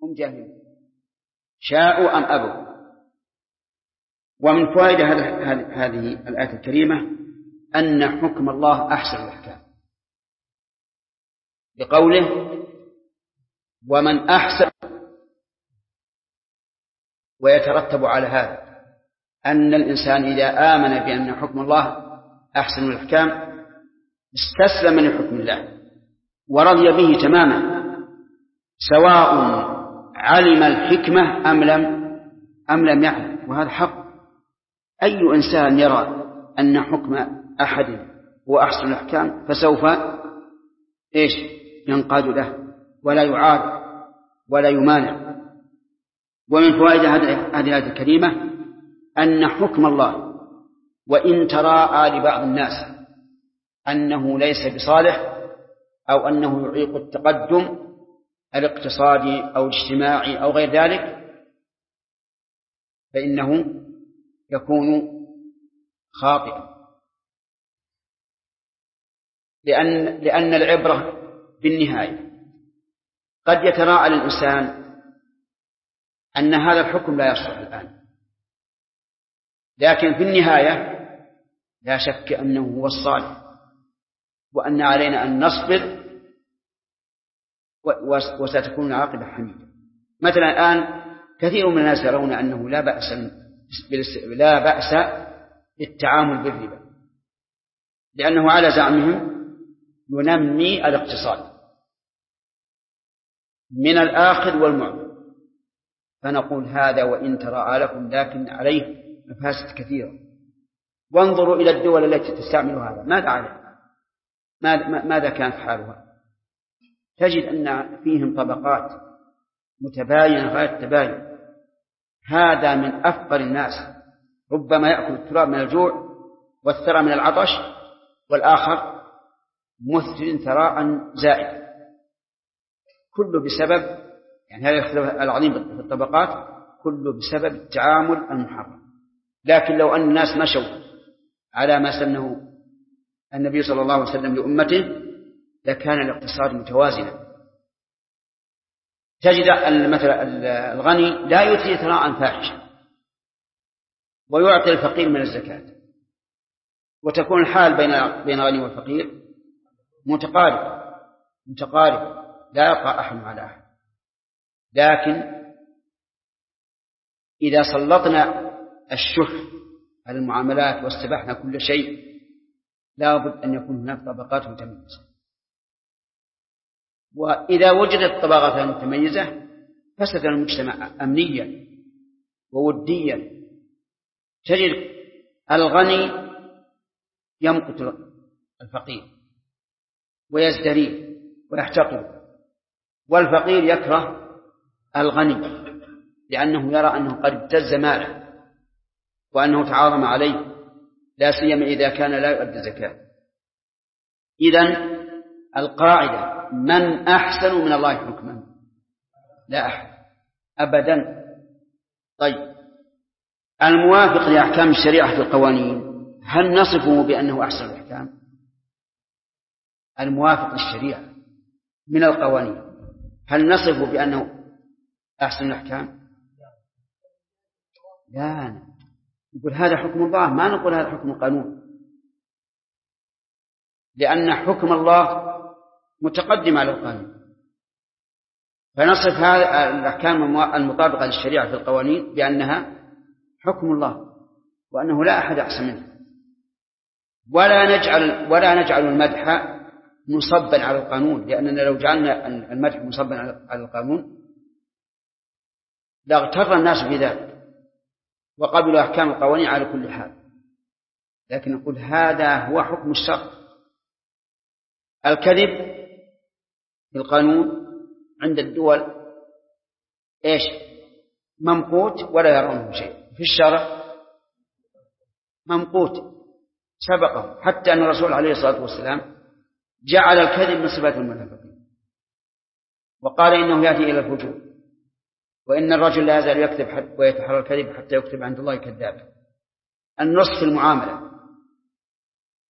هم جاهلون شاءوا أم أبوا. ومن فوائد هذه الآية الكريمة أن حكم الله أحسن الأحكام، بقوله ومن أحسن. ويترتب على هذا أن الإنسان إذا آمن بأن حكم الله أحسن الأحكام استسلم لحكم الله ورضي به تماما، سواء علم الحكمة أم لم يعلم. وهذا حق. أي إنسان يرى أن حكم أحد هو أحسن الأحكام فسوف ينقاد له ولا يعارض ولا يمانع. ومن فوائد هذه الآية الكريمة أن حكم الله وإن تراءى لبعض الناس أنه ليس بصالح أو أنه يعيق التقدم الاقتصادي أو الاجتماعي أو غير ذلك، فإنه يكون خاطئا، لأن العبرة بالنهاية. قد يتراءى للإنسان أن هذا الحكم لا يصلح الآن، لكن في النهاية لا شك أنه هو الصالح، وأن علينا أن نصبر وستكون العاقبة حميدة. مثلا الآن كثير من الناس يرون أنه لا بأس بالتعامل بالربا، لأنه على زعمهم ينمي الاقتصاد من الآخذ والمعطي. فنقول هذا وإن تراءى لكم لكن عليه مفاسد كثيرة. وانظروا إلى الدول التي تستعمل هذا، ماذا عليه؟ ماذا كانت حالها؟ تجد أن فيهم طبقات متباينة غاية التباين. هذا من أفقر الناس، ربما يأكل التراب من الجوع والثرى من العطش، والآخر مثل ثراء زائد، كله بسبب هذا الاختلاف العظيم في الطبقات كله بسبب التعامل المحرم. لكن لو أن الناس مشوا على ما سنه النبي صلى الله عليه وسلم لأمته لكان الاقتصاد متوازنا. تجد مثلا الغني لا يؤتي ثراء فاحشا ويعطي الفقير من الزكاة، وتكون الحال بين الغني والفقير متقارب لا يقع أحد على أحد. لكن إذا سلطنا الشح على المعاملات واستبحنا كل شيء لا بد أن يكون هناك طبقات متميزة. وإذا وجدت طبقات متميزة فسد المجتمع أمنيا ووديا. تجد الغني يمقت الفقير ويزدريه ويحتقره، والفقير يكره الغني لأنه يرى أنه قد ابتز ماله وأنه تعاظم عليه، لا سيما إذا كان لا يؤدي الزكاة. إذن القاعدة من أحسن من الله حكما؟ لا أحد أبدا. طيب، الموافق لأحكام الشريعة في القوانين هل نصفه بأنه أحسن الأحكام؟ الموافق للشريعة من القوانين هل نصفه بأنه أحسن الأحكام؟ لا، نقول هذا حكم الله، ما نقول هذا حكم القانون، لأن حكم الله متقدم على القانون. فنصف هذه الأحكام المطابقة للشريعة في القوانين بأنها حكم الله وأنه لا أحد أحسن منه. ولا نجعل المدح مصبا على القانون، لأننا لو جعلنا المدح مصبا على القانون لاغتر الناس بذلك وقبلوا أحكام القوانين على كل حال. لكن نقول هذا هو حكم الشرع. الكذب في القانون عند الدول ممقوت ولا يرونه شيء، في الشرع ممقوت سبقه، حتى أن الرسول عليه الصلاة والسلام جعل الكذب من صفات المنافقين وقال إنه يأتي إلى الفجور، وإن الرجل لا يزال يكذب ويتحرى الكذب حتى يكتب عند الله كذابا. النص في المعاملة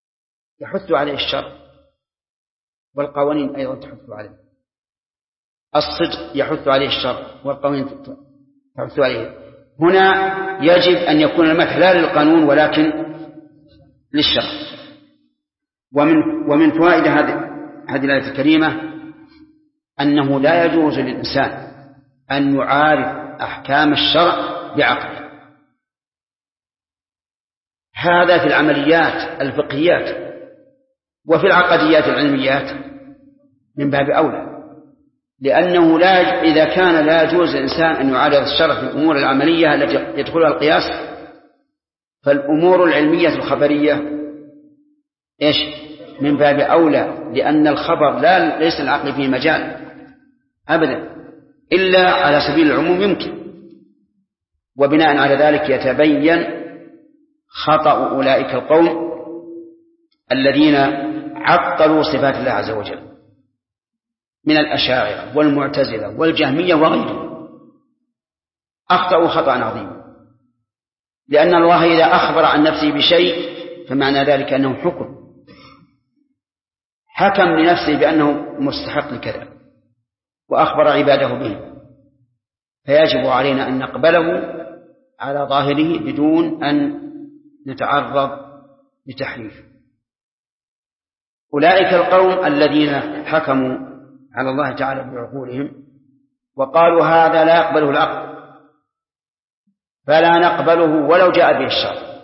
يحث عليه الشرع والقوانين أيضا تحث عليه. الصدق يحث عليه الشرع والقوانين تحث عليه. هنا يجب أن يكون المدح لا للقانون ولكن للشرع. ومن فوائد هذه الآية الكريمة أنه لا يجوز للإنسان أن يعارض أحكام الشرع بعقله. هذا في العمليات الفقهيات، وفي العقديات العلميات من باب أولى، لأنه إذا كان لا يجوز للإنسان أن يعارض الشرع في الأمور العملية التي يدخلها القياس، فالأمور العلمية الخبرية إيش؟ من باب أولى، لأن الخبر ليس العقل فيه مجال أبدا إلا على سبيل العموم يمكن. وبناء على ذلك يتبين خطأ أولئك القوم الذين عطلوا صفات الله عز وجل من الأشاعرة والمعتزلة والجهمية وغيرهم، أخطأوا خطأ عظيما، لأن الله إذا أخبر عن نفسه بشيء فمعنى ذلك أنه حكم لنفسه بأنه مستحق لكذا وأخبر عباده به، فيجب علينا أن نقبله على ظاهره بدون أن نتعرض لتحريف. أولئك القوم الذين حكموا على الله تعالى بعقولهم وقالوا هذا لا يقبله العقل فلا نقبله ولو جاء به الشرع،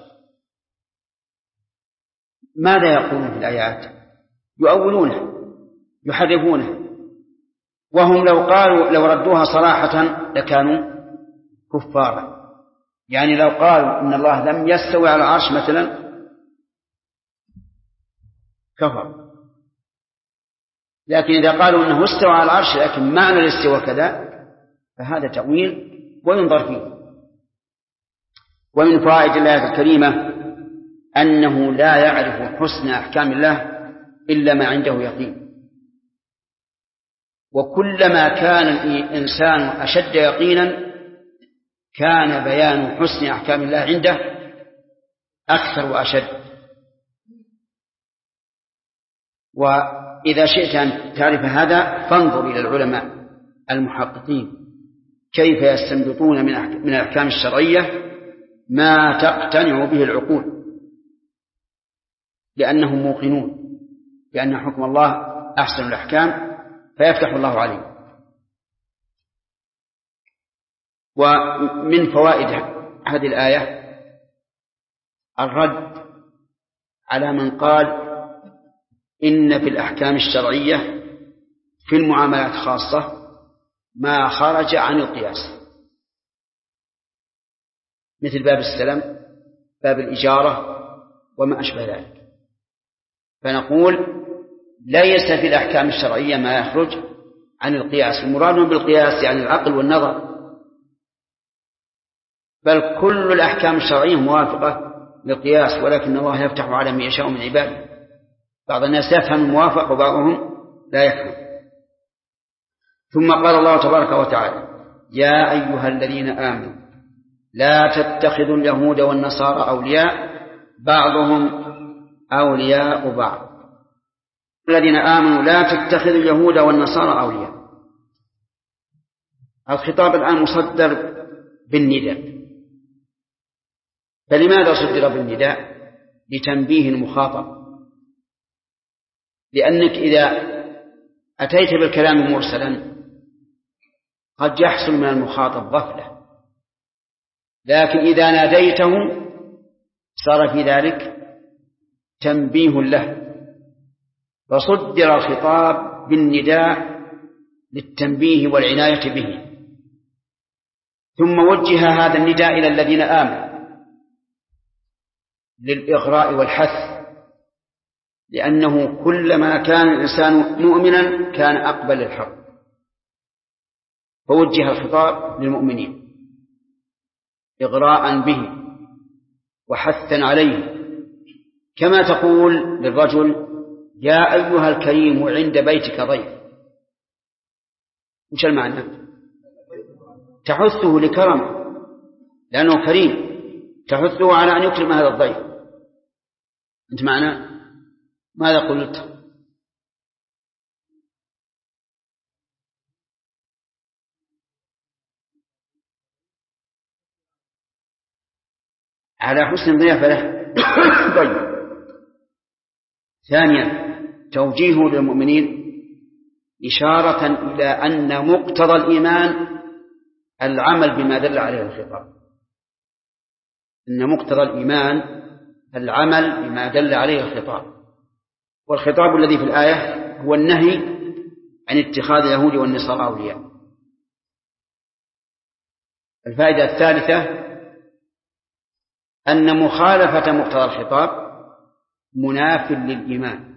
ماذا يقولون في الآيات؟ يؤولونه يحرفونه، وهم لو ردوها صراحة لكانوا كفارا. يعني لو قالوا إن الله لم يستوي على العرش مثلا كفر، لكن إذا قالوا إنه استوى على العرش لكن معنى الاستواء كذا فهذا تأويل وينظر فيه. ومن فوائد الآية الكريمة أنه لا يعرف حسن أحكام الله إلا ما عنده يقين، وكلما كان الإنسان أشد يقينا كان بيان حسن أحكام الله عنده أكثر وأشد. وإذا شئت أن تعرف هذا فانظر إلى العلماء المحققين كيف يستنبطون من الأحكام الشرعية ما تقتنع به العقول، لأنهم موقنون بأن حكم الله أحسن الأحكام فيفتح الله عليه. ومن فوائد هذه الآية الرد على من قال إن في الأحكام الشرعية في المعاملات خاصة ما خرج عن القياس، مثل باب السلم، باب الإجارة وما أشبه ذلك. فنقول ليس في الأحكام الشرعية ما يخرج عن القياس، المراد بالقياس يعني العقل والنظر، بل كل الأحكام الشرعية موافقة للقياس، ولكن الله يفتح على من يشاء من عباده. بعض الناس يفهم الموافق وبعضهم لا يفهم. ثم قال الله تبارك وتعالى يا أيها الذين آمنوا لا تتخذوا اليهود والنصارى أولياء بعضهم أولياء بعض. الذين آمنوا لا تتخذوا اليهود والنصارى أولياء. الخطاب الآن مصدر بالنداء، فلماذا صدر بالنداء؟ لتنبيه المخاطب، لأنك إذا أتيت بالكلام مرسلا قد يحصل من المخاطب غفلة، لكن إذا ناديته صار في ذلك تنبيه له، فصدر الخطاب بالنداء للتنبيه والعناية به. ثم وجه هذا النداء إلى الذين آمنوا للإغراء والحث، لأنه كلما كان الإنسان مؤمنا كان أقبل للحق، فوجه الخطاب للمؤمنين إغراء به وحثا عليه، كما تقول للرجل يا أيها الكريم عند بيتك ضيف. وش المعنى؟ تحثه لكرمه لأنه كريم، تحثه على أن يكرم هذا الضيف. أنت معنا؟ ماذا قلت؟ على حسن الضيافة له. طيب. ثانيا توجيه للمؤمنين إشارة إلى أن مقتضى الإيمان العمل بما دل عليه الخطاب. إن مقتضى الإيمان العمل بما دل عليه الخطاب، والخطاب الذي في الآية هو النهي عن اتخاذ اليهود والنصارى أولياء. الفائدة الثالثة أن مخالفة مقتضى الخطاب مناف للإيمان،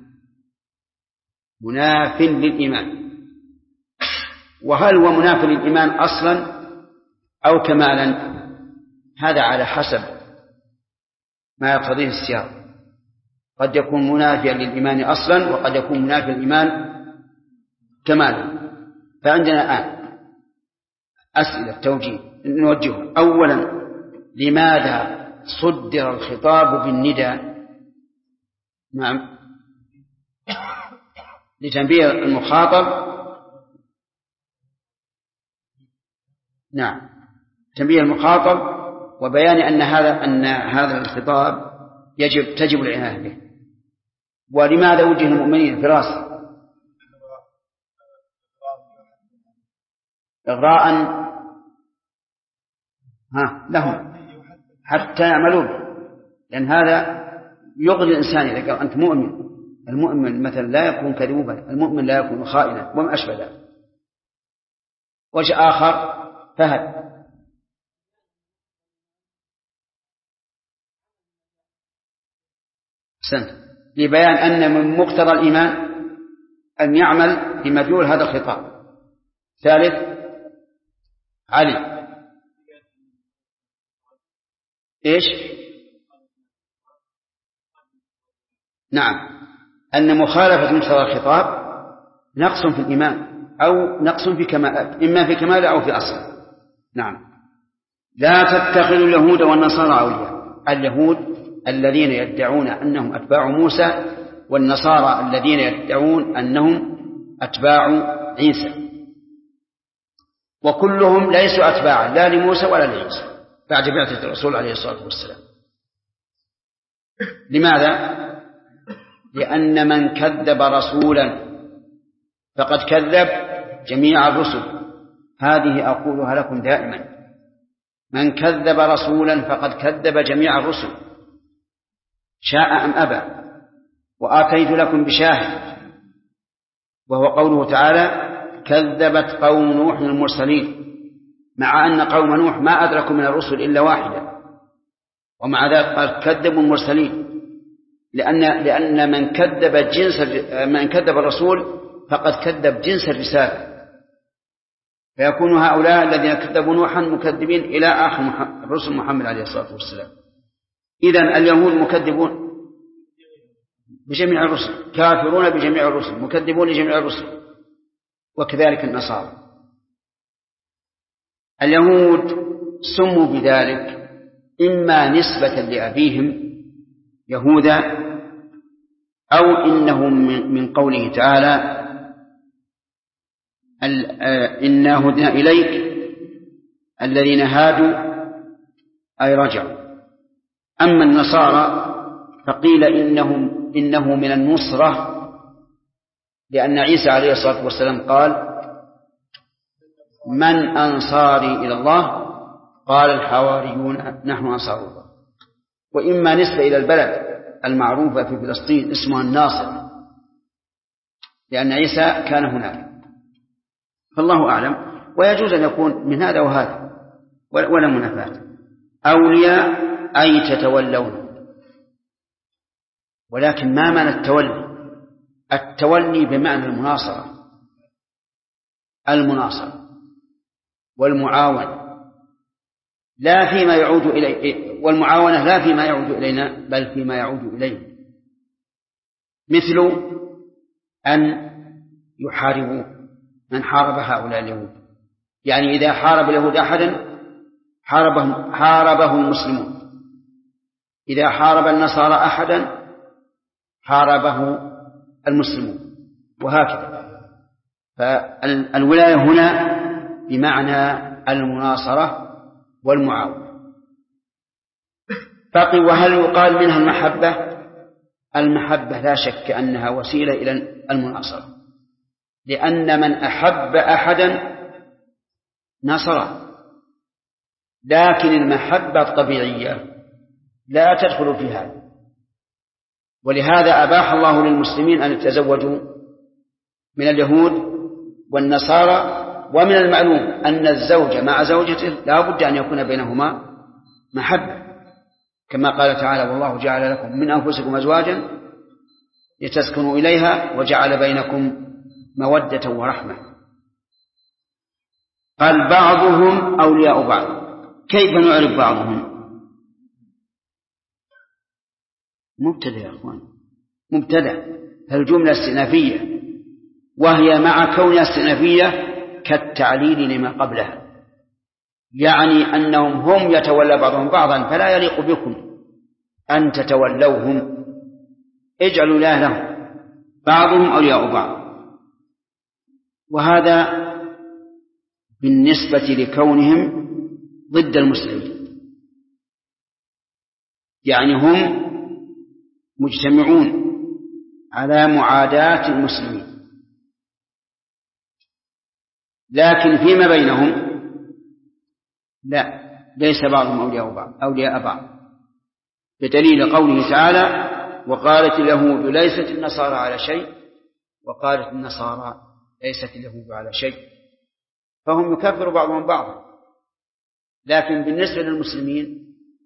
مناف للإيمان. وهل هو مناف للإيمان أصلا أو كمالا؟ هذا على حسب ما يقتضيه السياق. قد يكون منافيا للإيمان أصلا وقد يكون منافيا للإيمان كمالا. فعندنا الآن أسئلة توجيه نوجهها. أولا، لماذا صدر الخطاب بالنداء؟ نعم، لتنبيه المخاطب. نعم، تنبيه المخاطب وبيان أن هذا الخطاب تجب العناية به. ولماذا وجه المؤمنين فراس؟ إغراء لهم حتى يعملوا به، لأن هذا يغري الإنسان إذا قال أنت مؤمن. المؤمن مثلا لا يكون كذوبا، المؤمن لا يكون خائنا وما أشبه ذلك. وجه آخر فهد. لبيان أن من مقتضى الإيمان أن يعمل بمدلول هذا الخطاب. ثالث، علي إيش؟ نعم، أن مخالفة مقتضى الخطاب نقص في الإيمان أو نقص في كمال، إما في كمال أو في أصل. نعم. لا تتخذوا اليهود والنصارى أولياء. اليهود الذين يدعون أنهم أتباع موسى، والنصارى الذين يدعون أنهم أتباع عيسى، وكلهم ليسوا أتباعا لا لموسى ولا لعيسى بعد بعثة الرسول عليه الصلاة والسلام. لماذا؟ لأن من كذب رسولا فقد كذب جميع الرسل. هذه أقولها لكم دائما، من كذب رسولا فقد كذب جميع الرسل شاء أم أبى. وآتيت لكم بشاهد وهو قوله تعالى كذبت قوم نوح المرسلين، مع أن قوم نوح ما أدركوا من الرسل إلا واحدا، ومع ذلك قال كذبوا المرسلين، لأن من كذب الرسول فقد كذب جنس الرسالة، فيكون هؤلاء الذين كذبوا نوحا مكذبين إلى آخر الرسل محمد عليه الصلاة والسلام. إذن اليهود مكذبون بجميع الرسل، كافرون بجميع الرسل، مكذبون لجميع الرسل، وكذلك النصارى. اليهود سموا بذلك إما نسبة لأبيهم يهوذا، أو إنهم من قوله تعالى إنا هدنا إليك الذين هادوا أي رجعوا. أما النصارى فقيل إنه من النصرة، لأن عيسى عليه الصلاة والسلام قال من أنصاري إلى الله؟ قال الحواريون نحن أنصار الله. وإما نسبة إلى البلد المعروفة في فلسطين اسمها الناصر، لأن عيسى كان هناك، فالله أعلم. ويجوز أن يكون من هذا وهذا ولا منافاة. أولياء أي تتولون، ولكن ما معنى التولي؟ التولي بمعنى المناصرة والمعاونة، لا فيما يعود إليه، والمعاونة لا فيما يعود إلينا بل فيما يعود إليه، مثل أن يحاربوا من حارب هؤلاء اليهود. يعني إذا حارب اليهود أحدا حاربه المسلمون، إذا حارب النصارى أحدا حاربه المسلمون، وهكذا. فالولاية هنا بمعنى المناصرة والمعاونة. بقي وهل يقال منها المحبة؟ المحبة لا شك أنها وسيلة إلى المناصرة، لأن من أحب أحدا نصره، لكن المحبة الطبيعية لا تدخل في هذا. ولهذا أباح الله للمسلمين أن يتزوجوا من اليهود والنصارى، ومن المعلوم أن الزوج مع زوجته لا بد أن يكون بينهما محبة، كما قال تعالى: والله جعل لكم من أنفسكم أزواجا لتسكنوا إليها وجعل بينكم مودة ورحمة. قال: بعضهم أولياء بعض. كيف نعرف بعضهم؟ مبتدأ يا أخوان، مبتدأ، الجملة استئنافية، وهي مع كونها استئنافية كالتعليل لما قبلها، يعني أنهم هم يتولى بعضهم بعضا، فلا يليق بكم أن تتولوهم، اجعلوا الله لهم، بعضهم أولياء بعض. وهذا بالنسبة لكونهم ضد المسلمين، يعني هم مجتمعون على معاداة المسلمين، لكن فيما بينهم لا، ليس بعضهم أولياء بعض، بدليل قوله تعالى: وقالت اليهود ليست النصارى على شيء، وقالت النصارى ليست اليهود على شيء، فهم يكفر بعضهم بعضا. لكن بالنسبة للمسلمين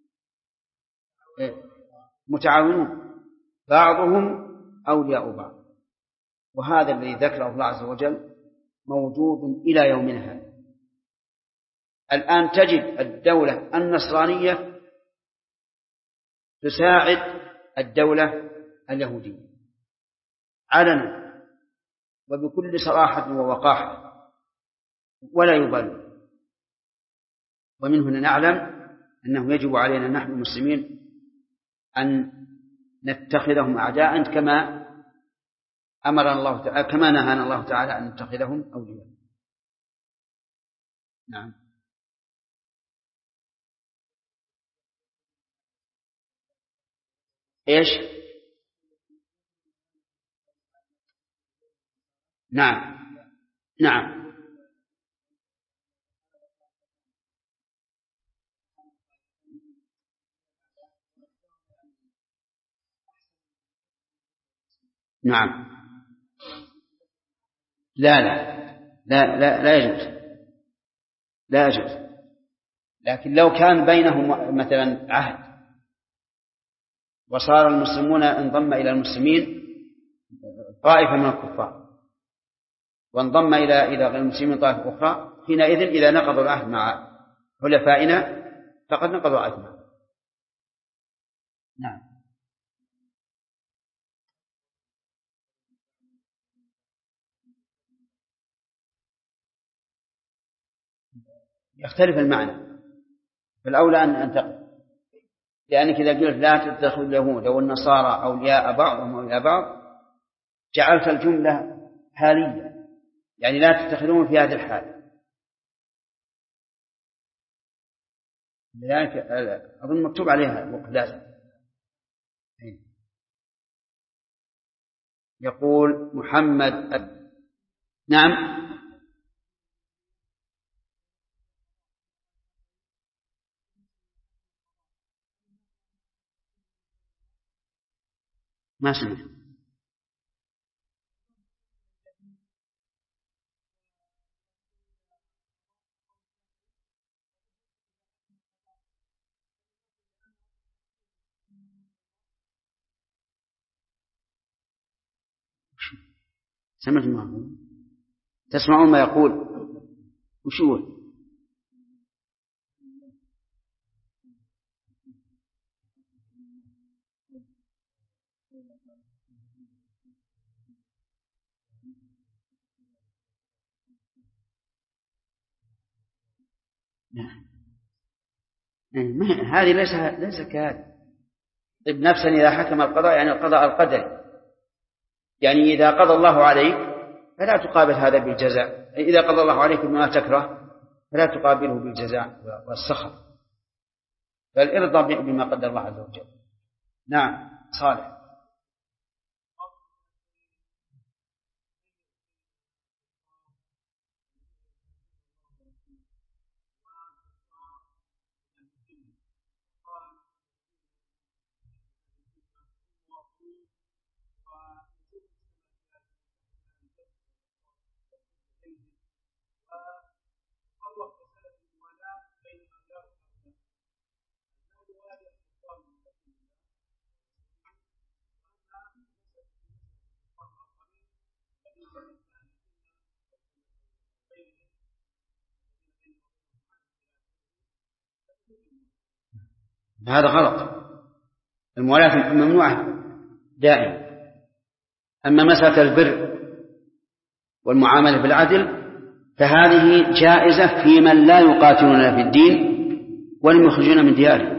متعاونون، بعضهم أولياء بعض. وهذا الذي ذكره الله عز وجل موجود إلى يومنا هذا. الآن تجد الدولة النصرانية تساعد الدولة اليهودية علنا وبكل صراحة ووقاحة ولا يبالون. ومن هنا نعلم أنه يجب علينا نحن المسلمين أن نتخذهم أعداء كما أمرنا الله تعالى، كما نهانا الله تعالى أن نتخذهم أولياء. نعم. إيش؟ نعم نعم نعم. لا لا لا لا, لا يجوز، لا يجوز. لكن لو كان بينهم مثلا عهد وصار المسلمون انضم إلى المسلمين طائفة من الكفار، وانضم إلى غير المسلمين طائفة أخرى، حينئذ إذا نقضوا العهد مع حلفائنا فقد نقضوا العهد معهم. نعم. يختلف المعنى، فالأولى أن تقل، لأنك إذا قلت لا تتخذوا اليهود والنصارى أولياء بعضهم أولياء بعض جعلت الجملة حالية، يعني لا تتخذون في هذه الحال. لذلك أظن مكتوب عليها لازم. يقول محمد نعم. ما سمعت. سمعت ما تسمعون ما يقول وشو؟ هذه ليس كهذا. طيب نفسا إذا حكم القضاء يعني القضاء القدري، يعني إذا قضى الله عليك فلا تقابل هذا بالجزاء، إذا قضى الله عليك بما تكره فلا تقابله بالجزاء والسخط. بل ارضى بما قدر الله عز وجل. نعم صالح. هذا غلط، الموالاة ممنوعة دائما. أما مسألة البر والمعاملة بالعدل فهذه جائزة في من لا يقاتلون في الدين ولم يخرجون من ديارهم،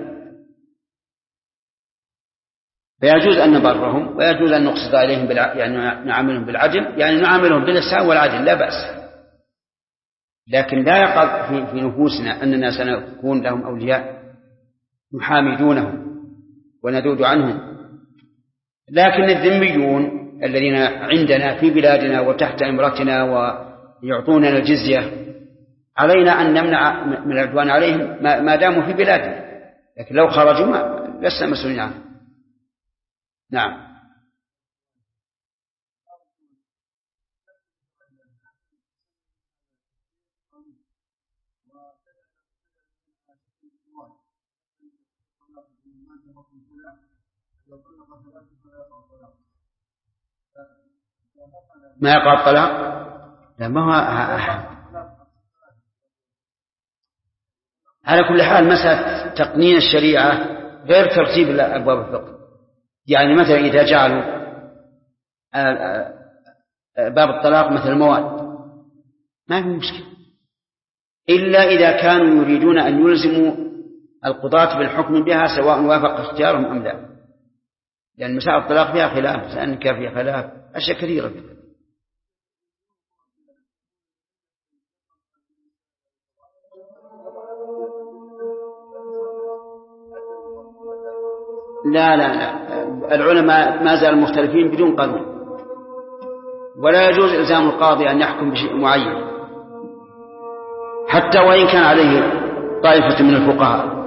فيجوز أن نبرهم ويجوز أن نقصد عليهم يعني نعاملهم بالعدل، يعني نعاملهم بالإحسان والعدل لا بأس، لكن لا يقع في نفوسنا أننا سنكون لهم أولياء نحامدونهم وندود عنهم. لكن الذميون الذين عندنا في بلادنا وتحت إمرتنا ويعطوننا الجزية علينا أن نمنع من العدوان عليهم ما داموا في بلادنا، لكن لو خرجوا لسنا مسؤولين عنهم. نعم. ما يقع الطلاق؟ لا، ما هو على كل حال مسألة تقنين الشريعة غير ترتيب أبواب الفقه. يعني مثلا إذا جعلوا باب الطلاق مثل المواد ما في مشكلة، إلا إذا كانوا يريدون أن يلزموا القضاة بالحكم بها سواء وافق اختيارهم أم لا، لأن مسائل الطلاق فيها خلاف، سأنك فيها خلاف أشياء كثيرة. لا لا لا، العلماء ما زالوا مختلفين بدون قانون، ولا يجوز إلزام القاضي أن يحكم بشيء معين حتى وإن كان عليه طائفة من الفقهاء.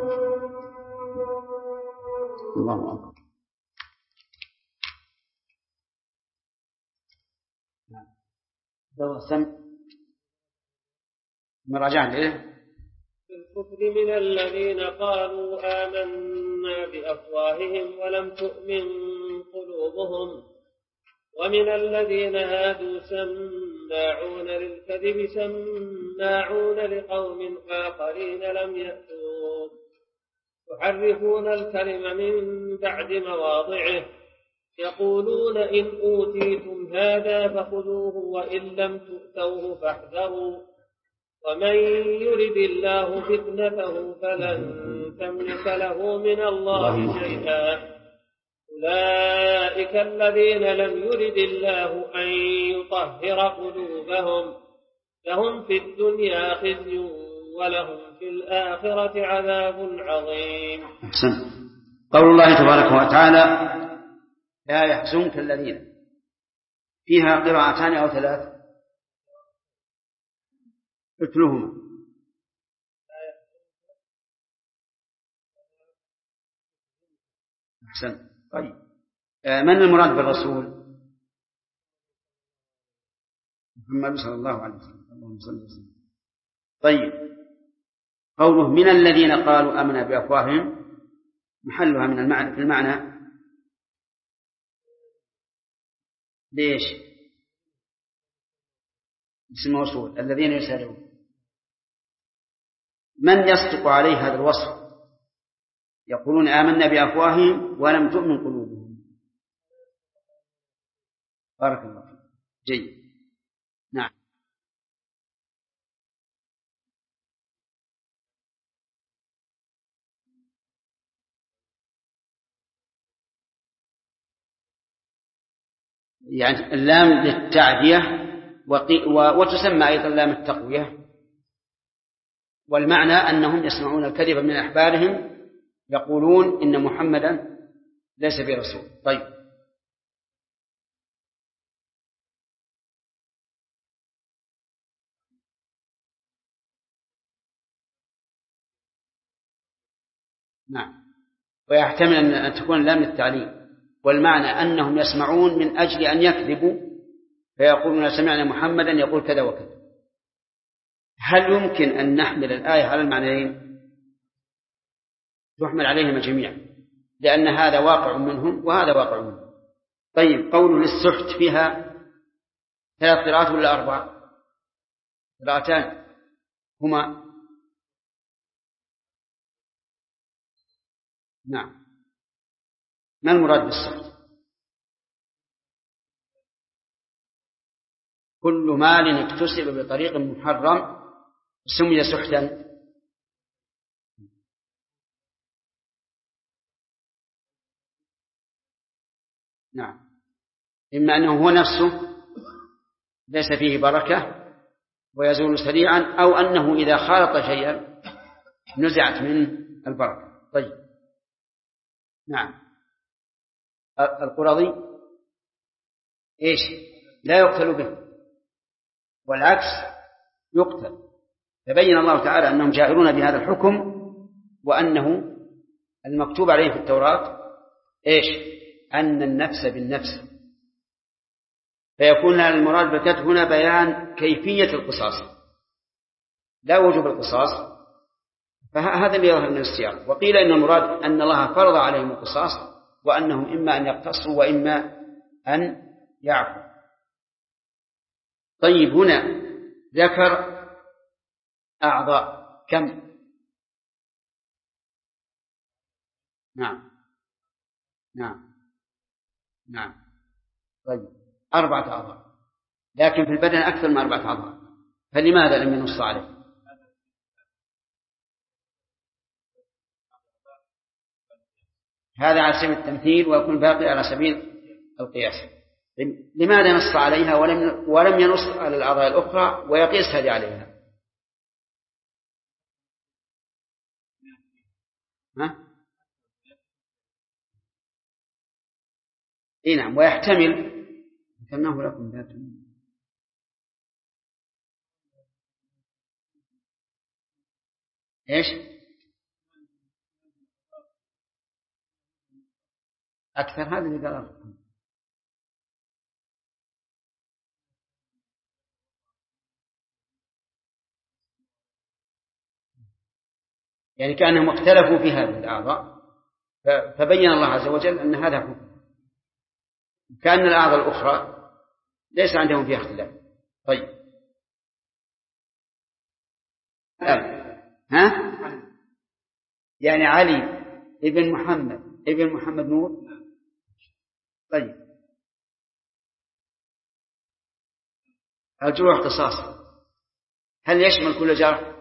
الله أكبر. مراجعة إليه الكفر من الذين قالوا آمنا بأفواههم ولم تؤمن قلوبهم، ومن الذين هادوا سماعون للكذب سماعون لقوم آخرين لم يأتوك، يحرفون الكلم من بعد مواضعه، يقولون إن أوتيتم هذا فخذوه وإن لم تؤتوه فاحذروا، ومن يرد الله فتنته فلن تملك له من الله شيئا، أولئك الذين لم يرد الله أن يطهر قلوبهم، لهم في الدنيا خزي ولهم في الآخرة عذاب عظيم. أحسن. قول الله تبارك وتعالى لا يحزنك الذين، فيها قراءتان أو ثلاث اتلوهما. أحسن. طيب من المراد بالرسول؟ محمد صلى الله عليه وسلم. اللهم صل وسلم. طيب قوله من الذين قالوا آمنا بأفواههم محلها من المعنى في المعنى ليش؟ اسم موصول الذين يسألون. من يصدق عليه هذا الوصف؟ يقولون آمنا بأفواههم ولم تؤمن قلوبهم. بارك الله فيك. جيد. نعم. يعني اللام للتعدية وتسمى أيضا لام التقوية، والمعنى أنهم يسمعون الكذب من أحبارهم يقولون إن محمدا ليس برسول. طيب، نعم. ويحتمل أن تكون لام التعليل، والمعنى أنهم يسمعون من أجل أن يكذبوا، فيقولون سمعنا محمدا يقول كذا وكذا. هل يمكن أن نحمل الآية على المعنيين؟ تحمل عليهما جميعا، لأن هذا واقع منهم وهذا واقع منهم. طيب، قول للسحت فيها 3 قراءات ولا 4 قراءتان؟ هما نعم. ما المراد بالسحت؟ كل مال اكتسب بطريق محرم سمي سحتا. نعم، إما أنه هو نفسه ليس فيه بركة ويزول سريعا، أو أنه إذا خالط شيئا نزعت منه البركة. طيب، نعم. القرظي إيش؟ لا يقتل به، والعكس يقتل. فبين الله تعالى أنهم جائرون بهذا الحكم، وأنه المكتوب عليه في التوراة إيش؟ أن النفس بالنفس. فيكون المراد بالقتل هنا بيان كيفية القصاص، لا وجوب القصاص، فهذا اللي يظهر من السياق. وقيل إن المراد أن الله فرض عليهم القصاص، وأنهم إما أن يقتصوا وإما أن يعفوا. طيب، هنا ذكر أعضاء كم؟ نعم نعم نعم. طيب، 4 أعضاء، لكن في البدن أكثر من 4 أعضاء، فلماذا لم ينص عليه؟ هذا على سبيل التمثيل، ويكون باقي على سبيل القياس. لماذا نص عليها ولم ينص على الأعضاء الأخرى ويقيس هذه عليها؟ ها؟ نعم. ويحتمل ذكرناه لكم ذات إيش أكثر، هذا اللي قال يعني كأنهم اختلفوا في هذه الأعضاء، فبين الله عز وجل أن هذا حكم، كأن الأعضاء الأخرى ليس عندهم فيها اختلاف. طيب، ها؟ يعني علي ابن محمد نور. طيب، الجروح قصاص، هل يشمل كل جرح؟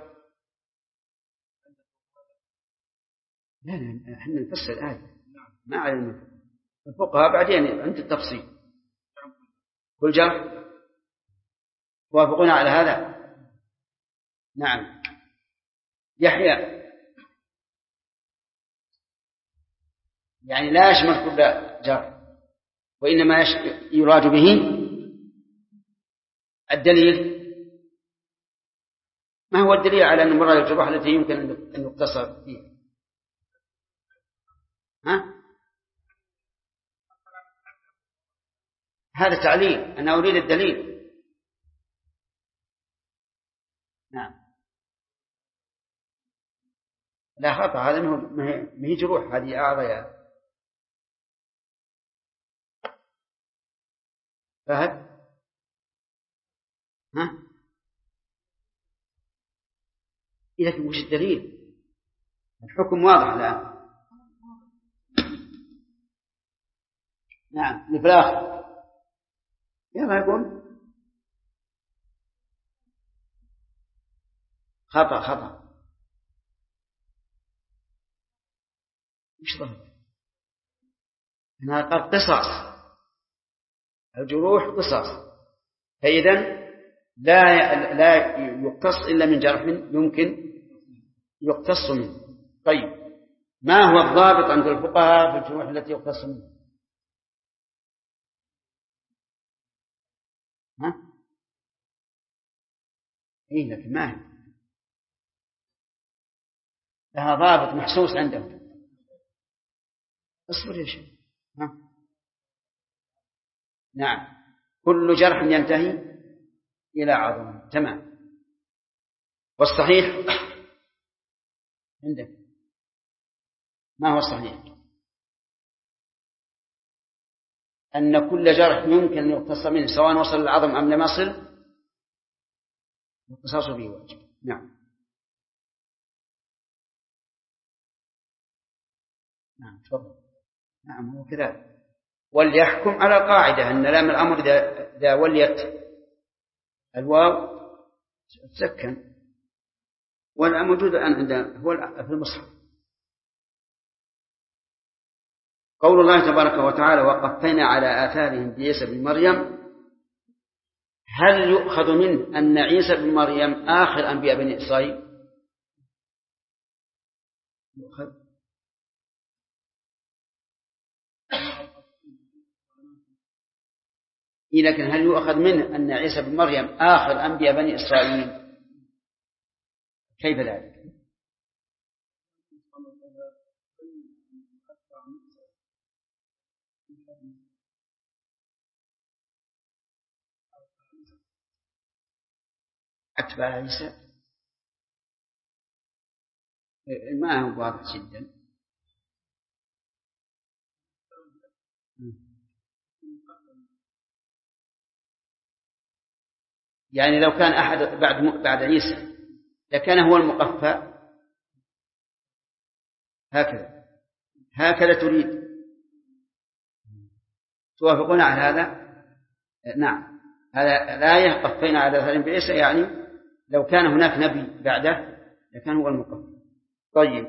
لا، احنا نفسر الآية، ما علمنا الفقهاء بعدين عند التفصيل. كل جرح توافقون على هذا؟ نعم. يحيى، يعني لا يشمل كل جرح، وإنما يراد به الدليل. ما هو الدليل على أن مراد الجروح التي يمكن أن يقتصر فيها؟ ها؟ هذا تعليل، أنا أريد الدليل. نعم. لا خطأ، هذا ما هي جروح، هذه أعضاء. فهد؟ ها؟ إذا وش الدليل؟ الحكم واضح الآن. نعم، الفلاخ. يلا يقول خطأ. مش ظهر هنا قال قصاص، الجروح قصاص، فإذا لا يقتص إلا من جرح يمكن يقتص منه. طيب، ما هو الضابط عند الفقهاء في الجروح التي يقتص منها؟ ها؟ إيه لكن ما هي لها ضابط محسوس عندهم. اصبر يا شيخ. نعم، كل جرح ينتهي إلى عظم. تمام. والصحيح عندك ما هو الصحيح؟ أن كل جرح يمكن أن يقتص منه سواء وصل العظم أم لم يصل القصاص به واجب. نعم. نعم تفضل. نعم هو كذا. وليحكم على القاعدة أن لام الأمر إذا وليت الواو تسكن، ولا موجود الآن عندنا هو في المصحف. قول الله تبارك وتعالى وقفينا على آثارهم بعيسى بن مريم، هل يؤخذ منه أن عيسى بن مريم آخر أنبياء بني إسرائيل؟ يؤخذ. لكن هل يؤخذ منه أن عيسى بن مريم آخر أنبياء بني إسرائيل؟ كيف ذلك؟ أتباع عيسى ما هو واضح جدا. يعني لو كان أحد بعد عيسى لكان هو المقفى. هكذا تريد. توافقون على هذا؟ نعم. هذا الآية قفينا على آثارهم بعيسى، يعني لو كان هناك نبي بعده لكان هو المقفى. طيب،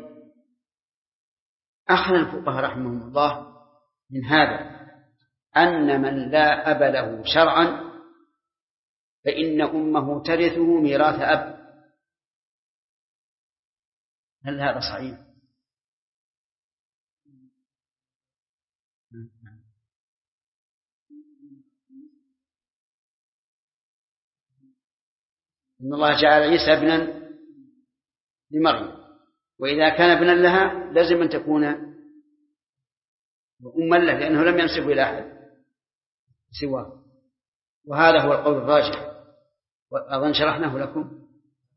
أخذ الفقهاء رحمهم الله من هذا أن من لا أب له شرعا فإن أمه ترثه ميراث أب. هل هذا صحيح؟ إن الله جعل عيسى ابنا لمريم، وإذا كان ابنا لها لازم أن تكون أما له لأنه لم ينسب إلى أحد سواه، وهذا هو القول الراجح، وأظن شرحناه لكم.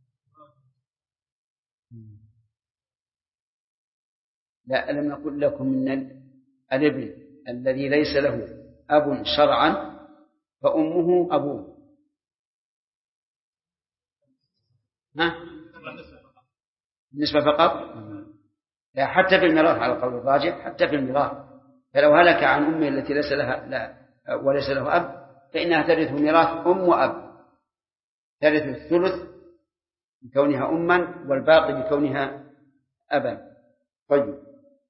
لا، ألم نقل لكم من الابن الذي ليس له أب شرعا فأمه أبوه. بالنسبة فقط؟ لا، حتى في الميراث على القول الراجح، حتى في الميراث. فلو هلك عن أمه التي ليس لها وليس له أب فإنها ترث ميراث أم وأب، ترث الثلث بكونها أما والباقي بكونها أبا. طيب،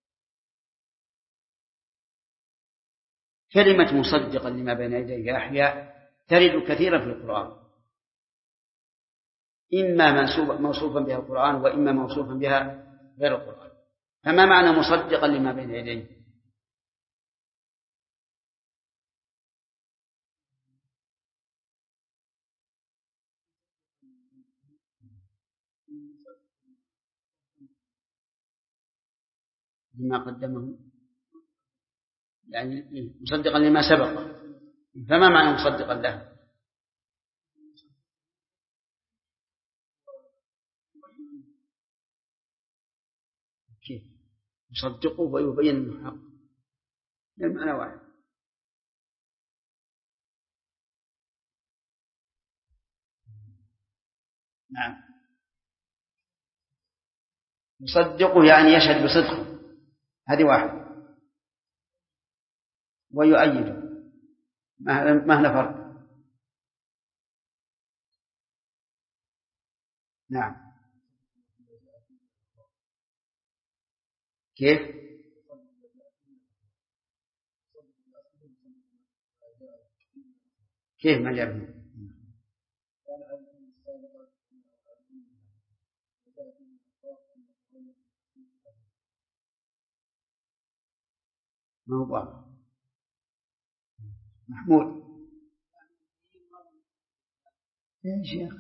كلمة مصدقا لما بين يديه أحياء ترد كثيرا في القرآن، إما موصوفا بها القرآن وإما موصوفا بها غير القرآن. فما معنى مصدقا لما بين يديه؟ لما قدمه، يعني مصدقا لما سبق. فما معنى مصدقا له؟ كيف يصدقه ويبين الحق؟ المعنى واحد. نعم، يصدقه يعني يشهد بصدقه، هذه واحد. ويؤيده، ما هنا فرق. نعم. كيف؟ كيف ما جابه؟ ما هو واضح. محمود يا شيخ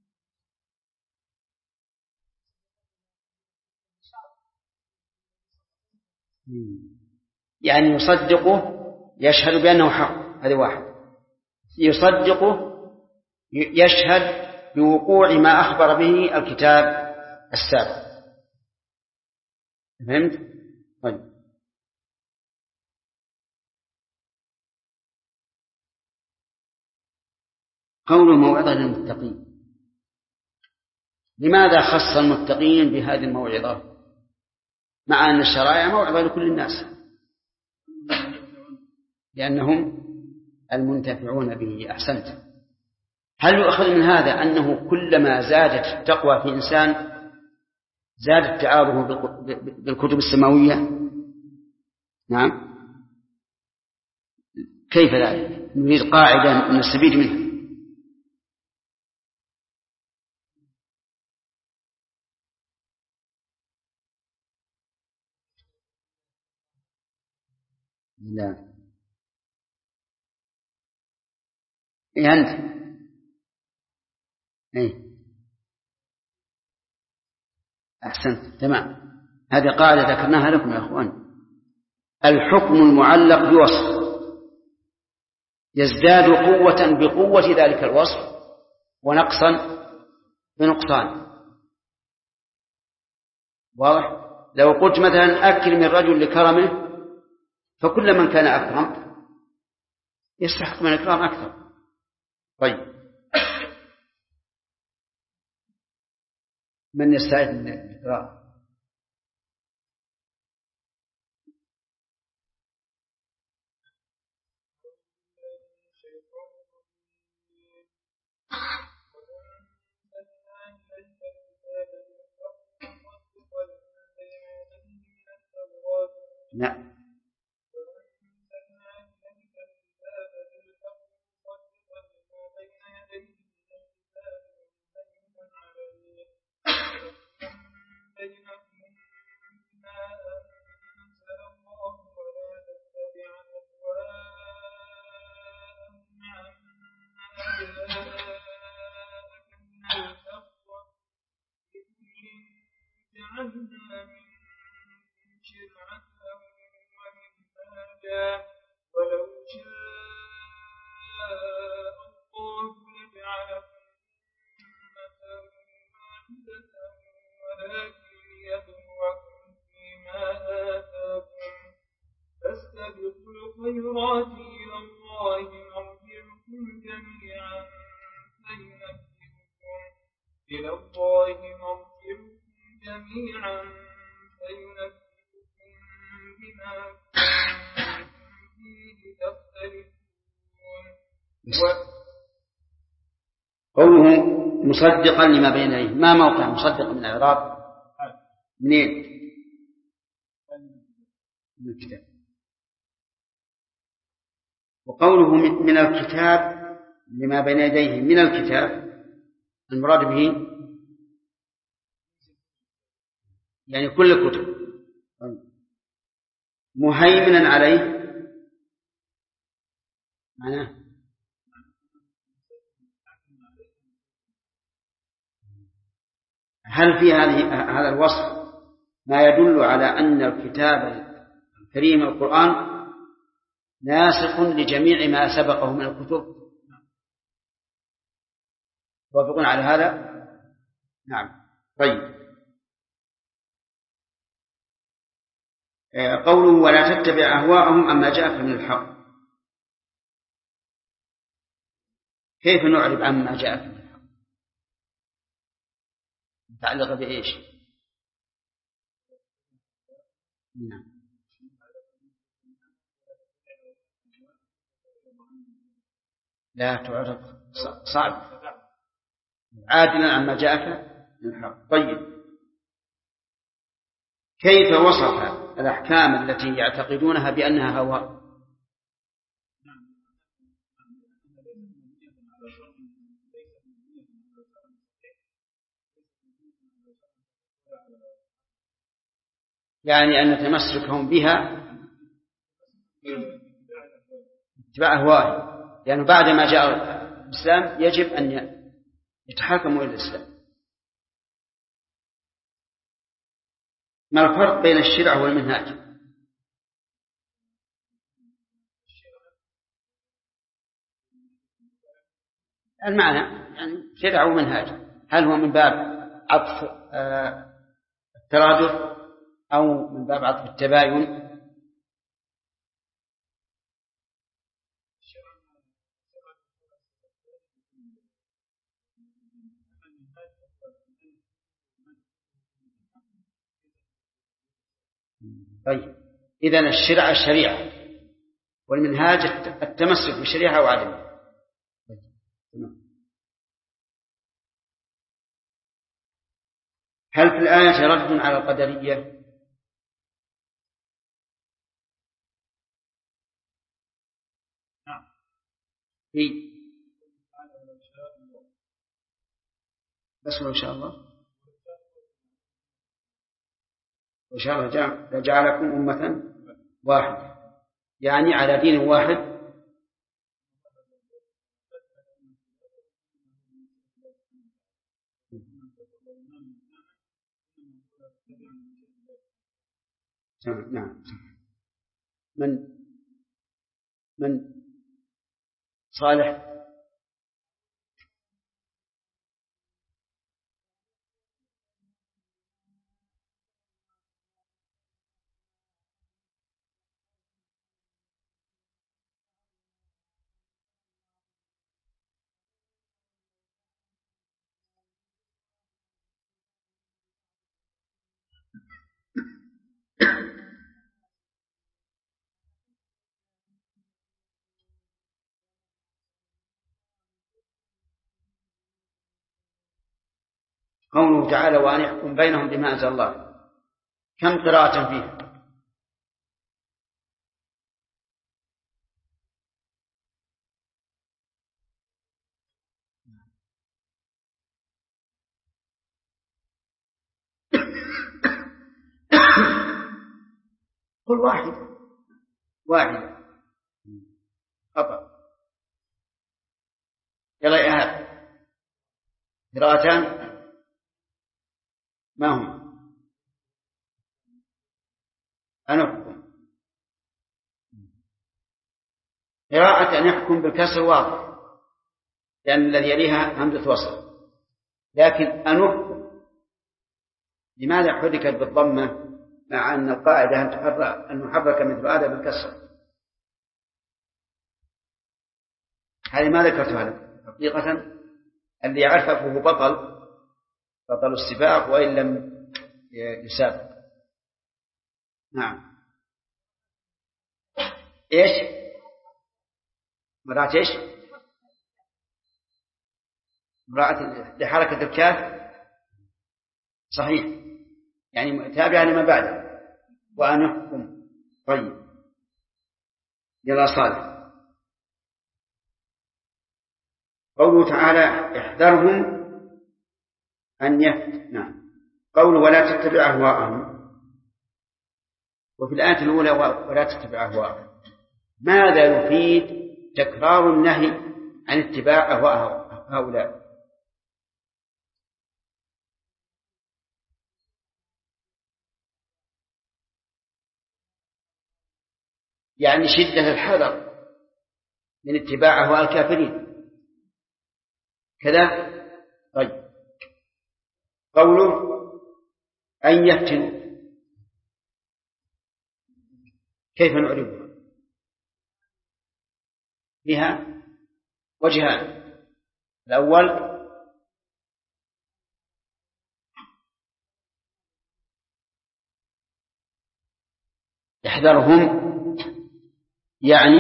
يعني يصدقه يشهد بأنه حق، هذا واحد. يصدقه يشهد بوقوع ما أخبر به الكتاب السابق. فهمت؟ طيب. قول موعظة للمتقين، لماذا خص المتقين بهذه الموعظة مع أن الشرائع موعظة لكل الناس؟ لأنهم المنتفعون به. أحسنت. هل يؤخذ من هذا أنه كلما زادت التقوى في إنسان زاد اتعاظه بالكتب السماوية؟ نعم. كيف ذلك؟ نريد قاعدة نستفيد منها. لا إيه أنت إيه أحسنت تمام. هذه قاعدة ذكرناها لكم يا أخوان. الحكم المعلق بوصف يزداد قوة بقوة ذلك الوصف ونقصا بنقصان. واضح؟ لو قلت مثلا أكرم الرجل لكرمه فكل من كان أكرم يستحق من الإكرام أكثر. طيب، من يستعد من الإكرام؟ لا قوله مصدقا لما بين يديه، ما موقع مصدق من الإعراب؟ منين؟ من الكتاب. وقوله من الكتاب لما بين يديه من الكتاب المراد به يعني كل الكتب. مهيمنا عليه معناه هل في هذا الوصف ما يدل على أن الكتاب الكريم القرآن ناسخ لجميع ما سبقه من الكتب؟ توافقون على هذا؟ نعم. طيب، قوله ولا تتبع أهواءهم أما جاءك من الحق، كيف نعرب عما جاءك من الحق؟ متعلقة بإيش؟ نعم. لا تعرف، صعب. عادلا عما جاءك من الحق. طيب، كيف وصف الأحكام التي يعتقدونها بأنها هوى؟ يعني أن تمسكهم بها اتباع أهوائهم، لأنه بعد ما جاء الإسلام يجب أن يتحاكموا إلى الإسلام. ما الفرق بين الشرع والمنهاج؟ المعنى يعني شرع ومنهاج، هل هو من باب عطف الترادف أو من باب عطف التباين؟ طيب، إذن الشرع الشريعة، والمنهاج التمسك بالشريعة وعدمها. هل في الآية رد على القدرية؟ في بس إن شاء الله وإن شاء الله لجعلكم أمة واحدة، يعني على دين واحد. نعم. من صالح؟ قوله تعالى وأن يحكم بينهم بما أنزل الله، كم قراءة فيه؟ قل واحد خطأ. يلا يا أهل، قراءتان ما هم؟ أنحكم، قراءة أن يحكم بالكسر واضح لأن الذي يليها همزة وصل، لكن أنحكم لماذا حركت بالضمة مع أن القاعدة أن نحرك مثل هذا بالكسر؟ هذه ما ذكرتها لك حقيقة، اللي يعرفه فهو بطل السباق وإن لم يسابق. نعم. إيش مرات إيش مرات لحركة الكاف صحيح، يعني تابعة لما بعده وأن يحكم. طيب يلا صالح. قوله تعالى احذرهم أن نعم، قوله ولا تتبع أهواءهم، وفي الآية الأولى ولا تتبع أهواءهم، ماذا يفيد تكرار النهي عن اتباع أهواء هؤلاء؟ يعني شدة الحذر من اتباع أهواء الكافرين كذا. طيب قوله أن يفتنوا، كيف نعرفها؟ بها وجهان، الأول احذرهم، يعني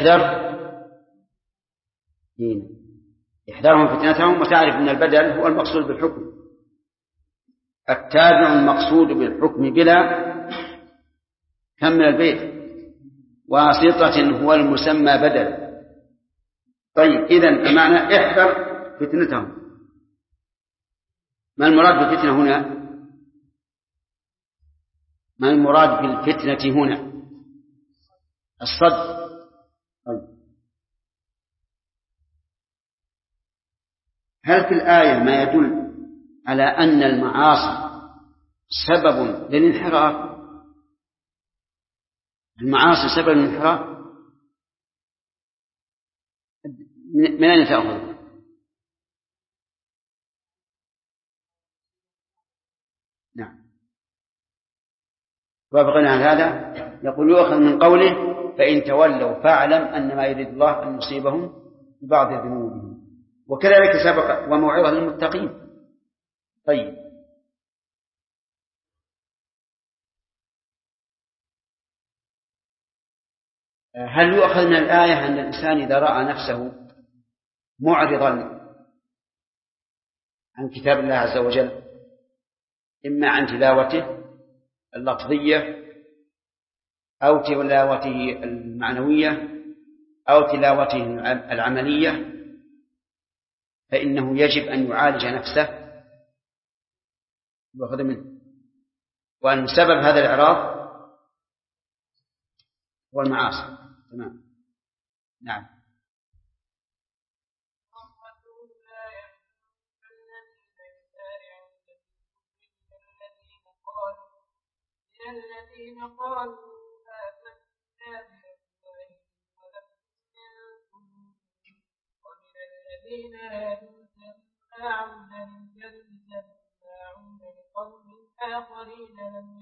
احذرهم فتنتهم، وتعرف أن البدل هو المقصود بالحكم، التابع المقصود بالحكم بلا كمل البيت واسطة هو المسمى بدل. طيب إذن المعنى احذر فتنتهم، ما المراد بالفتنة هنا؟ ما المراد بالفتنة هنا؟ الصد. طيب هل في الآية ما يدل على أن المعاصي سبب للانحراف؟ المعاصي سبب للانحراف؟ من أين تأخذ؟ نعم، وابغنا عن هذا يقول يؤخذ من قوله فإن تولوا فاعلم أن ما يريد الله أن يصيبهم ببعض ذنوبهم، وكذلك سبق وموعظة للمتقين. طيب، هل يؤخذ من الآية أن الإنسان إذا رأى نفسه معرضا عن كتاب الله عز وجل، إما عن تلاوته اللفظية أو تلاوته المعنوية أو تلاوته العملية، فإنه يجب أن يعالج نفسه ويأخذ منه، وأن سبب هذا الإعراض هو المعاصي. تمام. نعم. الذين قالوا آمنا بالله ولم يؤمنوا، ومن الذين هادوا سماعون للكذب سماعون لقوم آخرين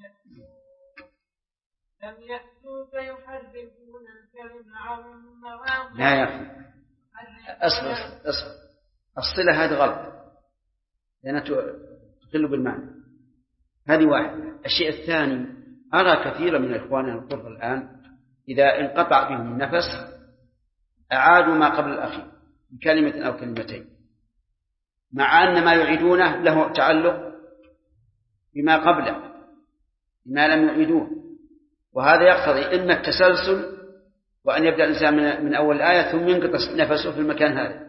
لم يأتوك يحرفون الكلم عن مواضعه. لا يا أخي، أصل الصلة هذه غلط لأنها تخل بالمعنى. هذه واحد. الشيء الثاني، أرى كثيرا من إخواننا القرى الآن إذا انقطع بهم النفس أعادوا ما قبل الأخير بكلمة أو كلمتين، مع أن ما يعيدونه له تعلق بما قبله بما لم يعيدوه، وهذا يقتضي إما التسلسل وأن يبدأ الإنسان من أول آية ثم ينقطع نفسه في المكان هذا.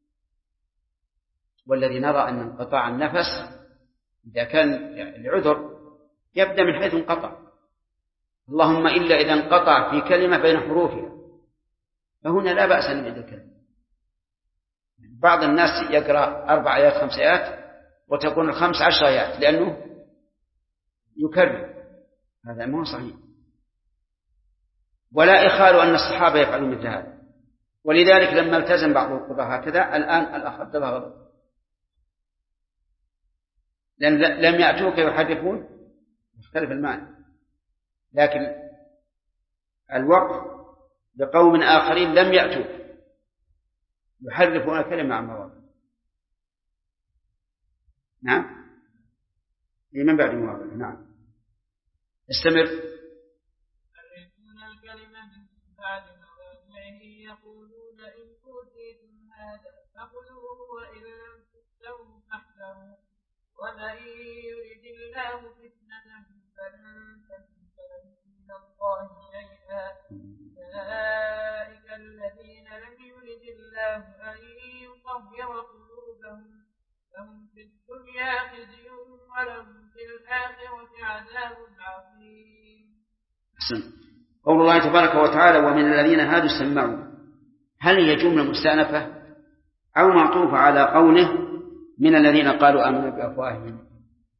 والذي نرى أن انقطاع النفس إذا كان العذر يبدأ من حيث انقطع، اللهم إلا إذا انقطع في كلمة بين حروفها، فهنا لا بأس أن يعيد الكلمة. بعض الناس يقرأ 4 آيات 5 آيات وتكون 15 آيات لأنه يكرر، هذا مو صحيح، ولا إخال أن الصحابة يفعلون مثل هذا. ولذلك لما التزم بعض القضاة هكذا الآن الأخ عبد الله غضب، لأن لم يأتوك يحرفون يختلف المعنى، لكن الوقف بقوم آخرين لم يأتوك يحرفون الكلمة عن مواضعه. نعم، من بعد مواضعه. نعم، استمر. يحرفون الكلمة من بعد مواضعه يقولون إن أوتيتم هذا فخذوه وإن لم تؤتوه فاحذروا ومن يرد الله فتنته فلن تملك له من الله شيئا. أولئك الذين لم يرد الله أن يطهر قلوبهم لهم في الدنيا خزي ولهم في الآخرة عذاب عظيم. قول الله تبارك وتعالى ومن الذين هادوا سماعون، هل هي جملة مستأنفة أو معطوفة على قوله من الذين قالوا آمنا بأفواههم؟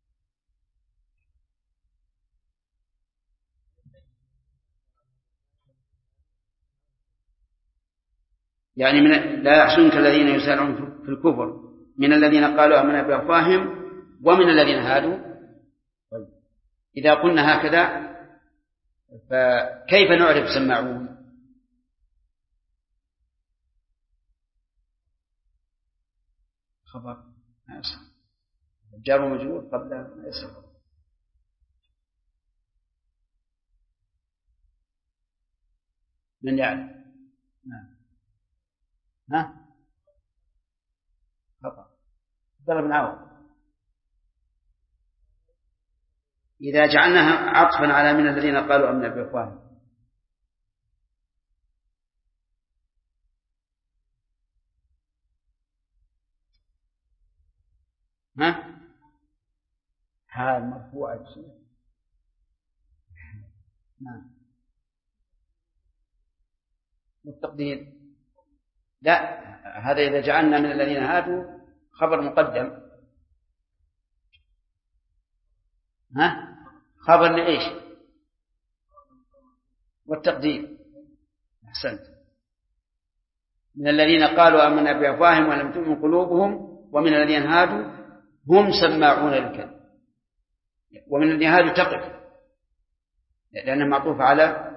يعني لا يحزنك الذين يسارعون في الكفر من الذين قالوا آمنا بأفواههم ومن الذين هادوا. طيب، إذا قلنا هكذا فكيف نعرف سماعون؟ خبر جار ومجرور قبل اسم. من يعلم؟ ها خطأ. ضرب بن عوض إذا جعلناها عطفا على من الذين قالوا آمنا بأفواههم. ها حال مرفوعة شيء. نعم، والتقدير لا، هذا إذا جعلنا من الذين هادوا خبر مقدم. خبر لإيش؟ والتقدير. أحسنت. من الذين قالوا آمنا بأفواههم ولم تؤمن قلوبهم ومن الذين هادوا هم سماعون للكذب. ومن الذين هادوا تقف لأنه معطوف على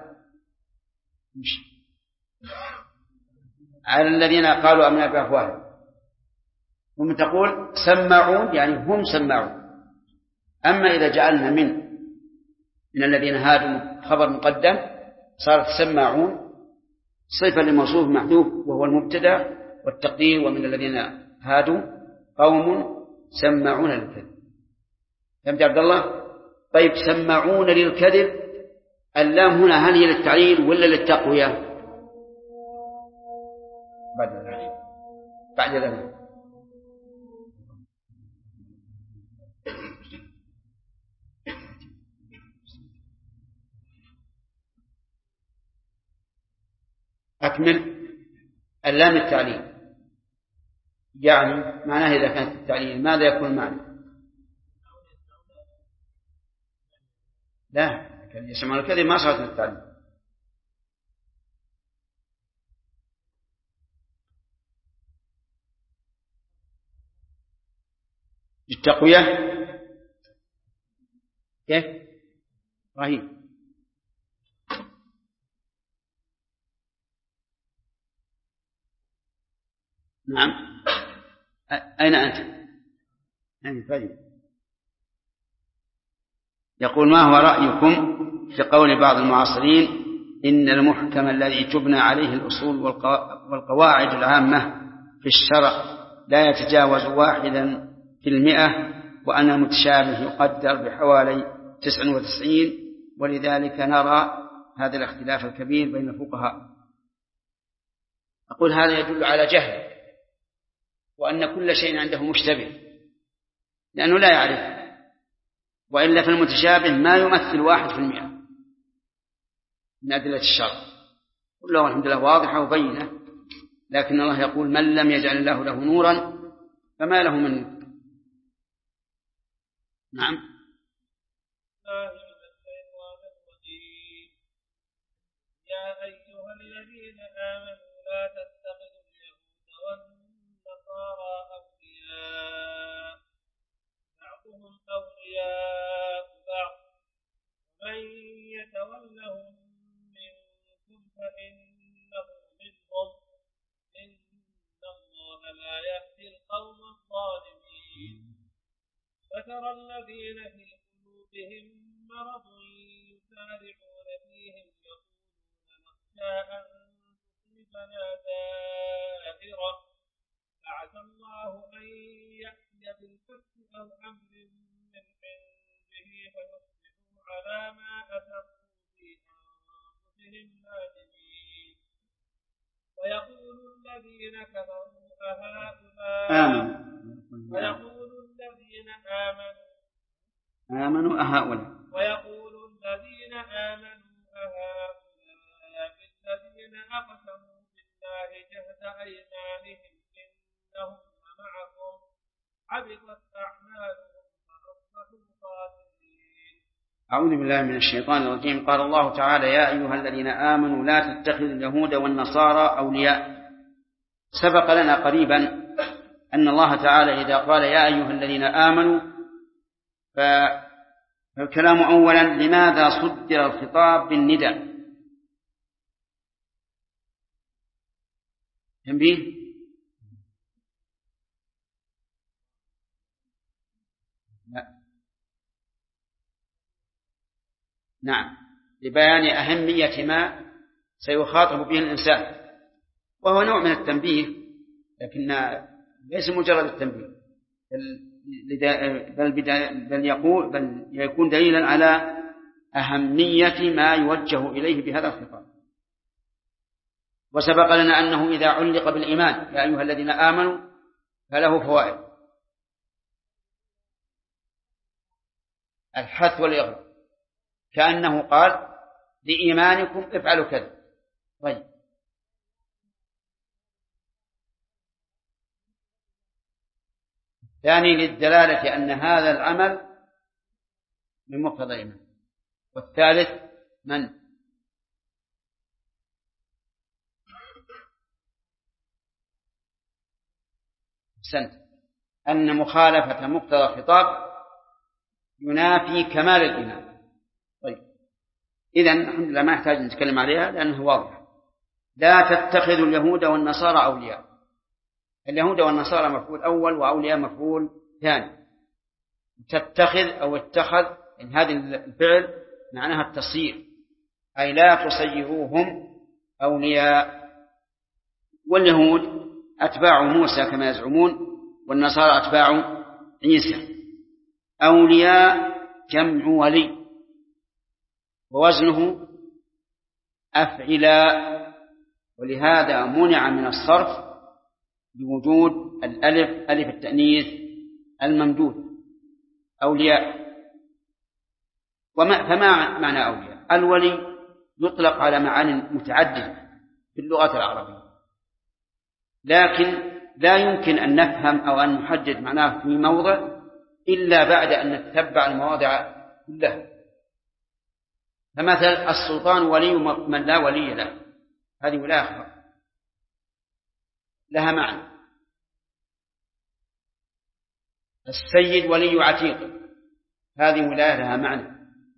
الذين قالوا آمنا بأفواههم. هم تقول سماعون يعني هم سماعون. أما إذا جعلنا من الذين هادوا خبر مقدم صارت سماعون صفة لموصوف محذوف وهو المبتدأ، والتقدير ومن الذين هادوا قوم سماعون للكذب. فهمت عبد الله؟ طيب سماعون للكذب اللام هنا هل هي للتعليل ولا للتقوية؟ بعد ذلك أكمل. اللام التعليل يعني معناه إذا كانت التعليل ماذا يكون معنى؟ لا، كان يسمعون الكذب ما صارت للتعليل. التقوية كيف؟ رهيب. نعم. أين أنت؟ طيب. يقول ما هو رأيكم في قول بعض المعاصرين إن المحكم الذي تبنى عليه الأصول والقواعد العامة في الشرع لا يتجاوز 1%، وأن المتشابه يقدر بحوالي 99، ولذلك نرى هذا الاختلاف الكبير بين الفقهاء. أقول هذا يدل على جهل، وأن كل شيء عنده مشتبه لأنه لا يعرف، وإلا في المتشابه ما يمثل 1% من أدلة الشرع، كلها الحمد لله واضحة وبينة. لكن الله يقول من لم يجعل الله له نورا فما له من نور. نعم. يا أيها الذين آمنوا لا تتخذوا اليهود والنصارى أولياء بعضهم أولياء بعض ومن يتولهم منكم فإنه منهم إن الله لا يهدي القوم الظالمين. فترى الذين في قلوبهم مرض يسارعون فيهم يقولون نخشى أن تصيبنا دائرة فعسى الله أن يأتي بالفتح أو أمر من عنده فيصبحوا على ما أسروا في أنفسهم نادمين. ويقول الذين كفروا أهؤلاء ويقول الذين آمنوا أهؤلاء الذين أقسموا بالله جهد أيمانهم إنهم معكم حبطت أعمالهم فأصبحوا خاسرين. أعوذ بالله من الشيطان الرجيم. قال الله تعالى يا أيها الذين آمنوا لا تتخذوا اليهود والنصارى أولياء. سبق لنا قريبا أن الله تعالى إذا قال يا أيها الذين آمنوا فالكلام أولا لماذا صدر الخطاب بالنداء؟ تنبيه. نعم، لبيان أهمية ما سيخاطب به الإنسان، وهو نوع من التنبيه، لكن ليس مجرد التنبيه، بل يكون دليلا على أهمية ما يوجه إليه بهذا الخطاب. وسبق لنا أنه إذا علق بالإيمان يا أيها الذين آمنوا فله فوائد: الحث والإغراء، كأنه قال لإيمانكم افعلوا كذا. طيب، ثاني للدلالة أن هذا العمل من مقتضى الإيمان. والثالث من؟ أحسنت، أن مخالفة مقتضى الخطاب ينافي كمال الإيمان. طيب، إذن الحمد لله ما يحتاج نتكلم عليها لأنه واضح. لا تتخذوا اليهود والنصارى أولياء. اليهود والنصارى مفعول أول وأولياء مفعول ثاني. تتخذ أو اتخذ إن هذه الفعل معناها التصير، أي لا تصيروهم أولياء. واليهود أتباع موسى كما يزعمون، والنصارى أتباع عيسى. أولياء جمع ولي، ووزنه أفعلاء، ولهذا منع من الصرف بوجود الألف ألف التأنيث الممدود أولياء. فما معنى أولياء؟ الولي يطلق على معاني متعددة في اللغة العربية، لكن لا يمكن أن نفهم أو أن نحدد معناه في موضع إلا بعد أن نتبع المواضع كلها. فمثل السلطان ولي من لا ولي له، هذه ولاية لها معنى. السيد ولي عتيق، هذه ولاية لها معنى.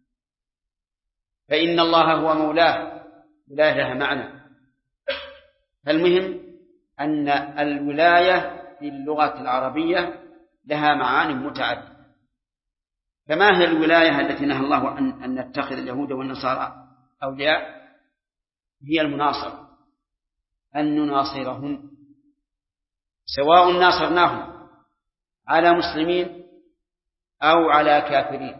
فإن الله هو مولاه، ولاية لها معنى. فالمهم أن الولاية في اللغة العربية لها معاني متعددة. فما هي الولاية التي نهى الله أن نتخذ اليهود والنصارى أولياء؟ هي المناصرة، أن نناصرهم، سواء ناصرناهم على مسلمين أو على كافرين.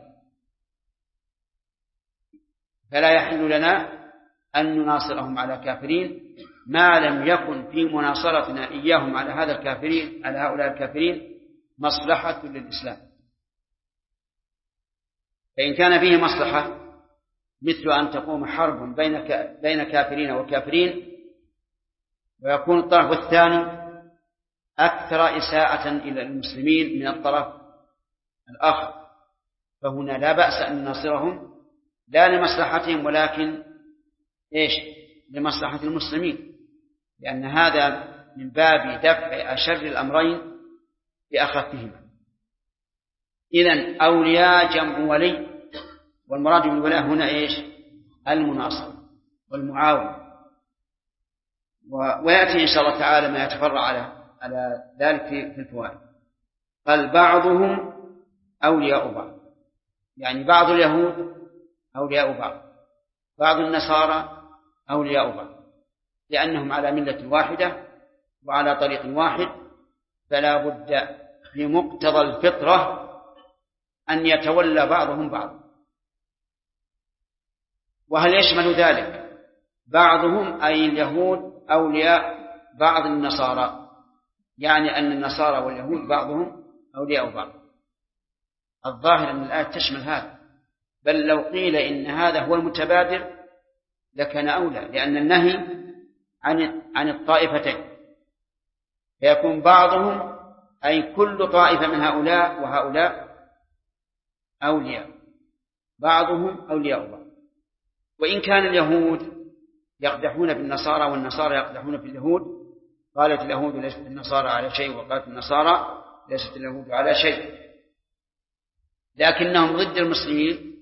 فلا يحل لنا أن نناصرهم على كافرين ما لم يكن في مناصرتنا إياهم على هؤلاء الكافرين مصلحة للإسلام. فإن كان فيه مصلحة مثل أن تقوم حرب بين كافرين وكافرين، ويكون الطرف الثاني أكثر إساءة إلى المسلمين من الطرف الآخر، فهنا لا بأس أن نناصرهم لا لمصلحتهم ولكن لمصلحة المسلمين، لأن هذا من باب دفع أشر الأمرين بأخفهما. إذن أولياء جمع ولي، والمراد بالولاء هنا المناصر والمعاون. ويأتي إن شاء الله تعالى ما يتفرع على ذلك في الفوائد. قال بعضهم أولياء بعض، يعني بعض اليهود أولياء بعض، بعض النصارى أولياء بعض، لأنهم على ملة واحدة وعلى طريق واحد، فلا بد في مقتضى الفطرة أن يتولى بعضهم بعض. وهل يشمل ذلك بعضهم أي اليهود أولياء بعض النصارى؟ يعني أن النصارى واليهود بعضهم أولياء بعض. الظاهر أن الآية تشمل هذا، بل لو قيل إن هذا هو المتبادر لكان أولى، لأن النهي عن الطائفتين، فيكون بعضهم أي كل طائفة من هؤلاء وهؤلاء أولياء، بعضهم أولياء بعض. وإن كان اليهود يقدحون بالنصارى والنصارى يقدحون باليهود، قالت اليهود ليست النصارى على شيء وقالت النصارى ليست اليهود على شيء، لكنهم ضد المسلمين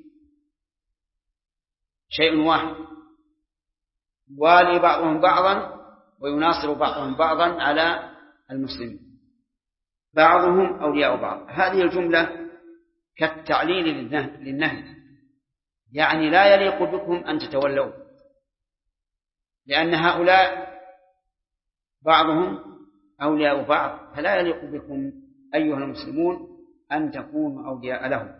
شيء واحد، يوالي بعضهم بعضا ويناصر بعضهم بعضا على المسلمين، بعضهم أولياء بعض. هذه الجملة كالتعليل للنهي، يعني لا يليق بكم أن تتولوا، لأن هؤلاء بعضهم أولياء بعض، فلا يليق بكم أيها المسلمون أن تكونوا أولياء لهم.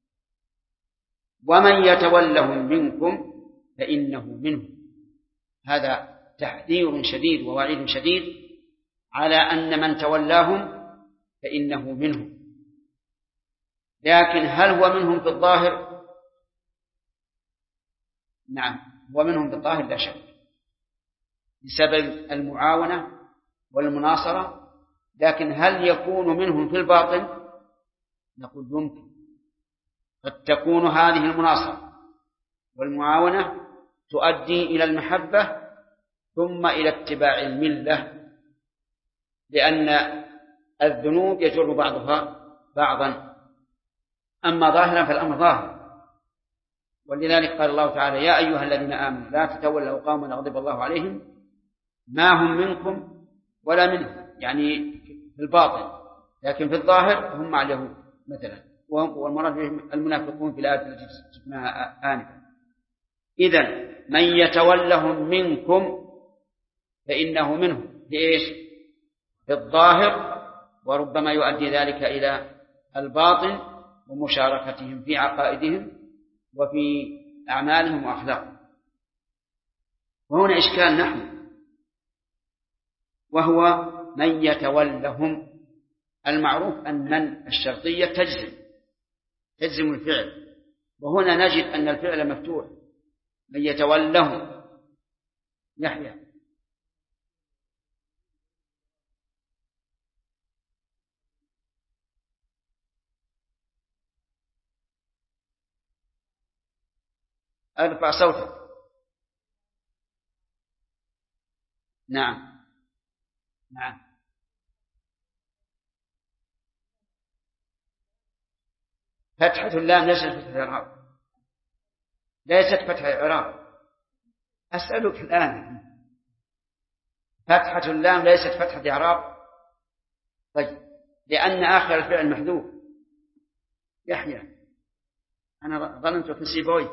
ومن يتولهم منكم فإنه منهم. هذا تحذير شديد ووعيد شديد على أن من تولاهم فإنه منهم. لكن هل هو منهم في الظاهر؟ نعم، هو منهم في الظاهر لا شك، بسبب المعاونة والمناصرة لكن هل يكون منهم في الباطن؟ نقول يمكن. قد تكون هذه المناصرة والمعاونة تؤدي إلى المحبة ثم إلى اتباع الملة، لأن الذنوب يجر بعضها بعضا. أما ظاهرا فالأمر ظاهر، ولذلك قال الله تعالى: يا أيها الذين آمنوا لا تتولوا قوما غضب الله عليهم ما هم منكم ولا منهم، يعني في الباطن، لكن في الظاهر هم مع اليهود مثلا، والمراد بهم المنافقون في الآية التي شفناها آنفا. إذن من يتولهم منكم فإنه منهم بإيش؟ في الظاهر، وربما يؤدي ذلك إلى الباطن ومشاركتهم في عقائدهم وفي أعمالهم وأخلاقهم. وهنا إشكال نحن، وهو من يتولهم. المعروف أن من الشرطية تجزم الفعل، وهنا نجد أن الفعل مفتوح. من يتولهم يحيى. ارفع صوتك. نعم نعم. فتحة اللام ليست فتحة إعراب، ليست فتحة إعراب. أسألك الآن، فتحة اللام ليست فتحة إعراب؟ طيب، لأن آخر الفعل محذوف. يحيى، أنا ظننت في سيبوي.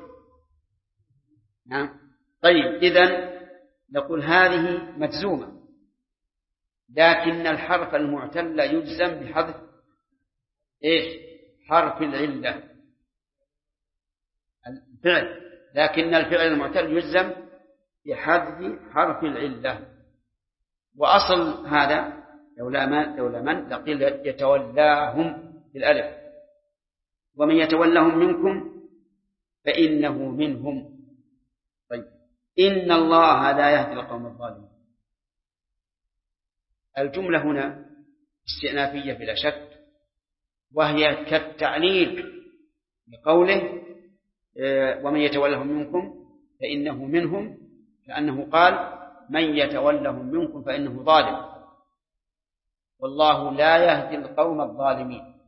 نعم. طيب، إذن نقول هذه مجزومة، لكن الحرف المعتل يجزم بحذف إيش؟ حرف العلة. الفعل، لكن الفعل المعتل يجزم بحذف حرف العلة. وأصل هذا لولا من لقيل يتولاهم بالألف. ومن يتولهم منكم فإنه منهم. طيب، إن الله لا يهدي القوم الظالمين. الجملة هنا استئنافية بلا شك، وهي كالتعليل بقوله ومن يتولهم منكم فإنه منهم، كأنه قال من يتولهم منكم فإنه ظالم، والله لا يهدي القوم الظالمين.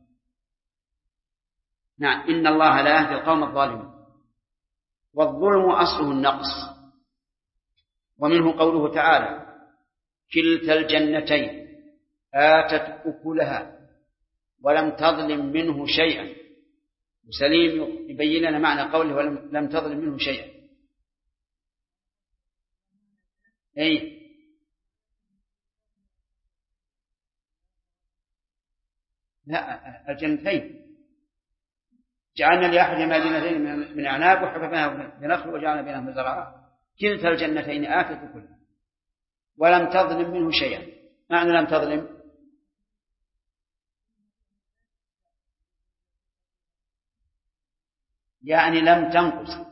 نعم، إن الله لا يهدي القوم الظالمين. والظلم أصله النقص، ومنه قوله تعالى كلتا الجنتين آتت أكلها ولم تظلم منه شيئا. وسليم يبين لنا معنى قوله ولم تظلم منه شيئا. أي لا، الجنتين جعلنا لأحدهما جنتين من أعناب وحففناها بنخل وجعلنا بينهما زرعا. كلتا الجنتين آتت أكلها ولم تظلم منه شيئا. معنى لم تظلم يعني لم تنقص.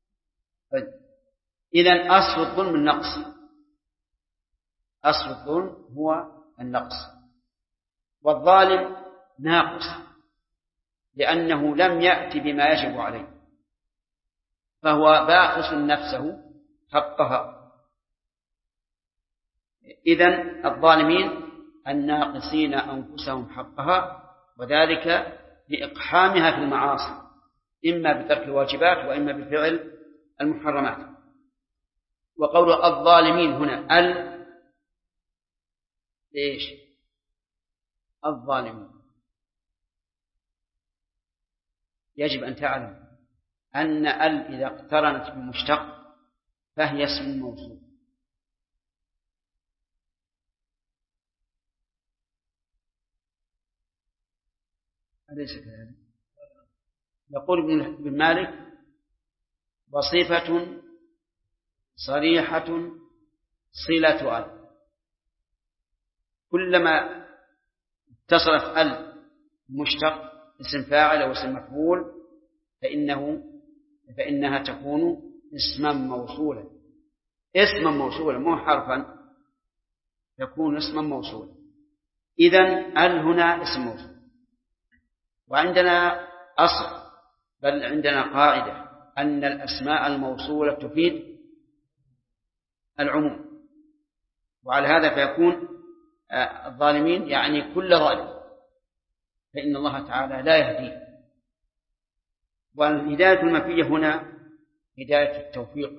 إذن أصل الظلم النقص، أصل الظلم هو النقص. والظالم ناقص لأنه لم يأتي بما يجب عليه، فهو باخس نفسه حقها. إذن الظالمين الناقصين أنفسهم حقها، وذلك بإقحامها في المعاصي، إما بترك الواجبات وإما بفعل المحرمات. وقول الظالمين هنا إيش؟ الظالمين. يجب أن تعلم أن إذا اقترنت بمشتق فهي اسم موصول. أليس كذلك؟ يقول ابن مالك وصفة صريحة صلة ال. كلما اتصلت ال مشتق اسم فاعل أو اسم مفعول فإنها تكون اسما موصولا. اسما موصولا مو حرفا، يكون اسما موصولا. إذن ال هنا اسم موصول. وعندنا أصل، بل عندنا قاعدة، أن الأسماء الموصولة تفيد العموم، وعلى هذا فيكون الظالمين يعني كل ظالم، فإن الله تعالى لا يهديه. والهداية المنفية هنا هداية التوفيق،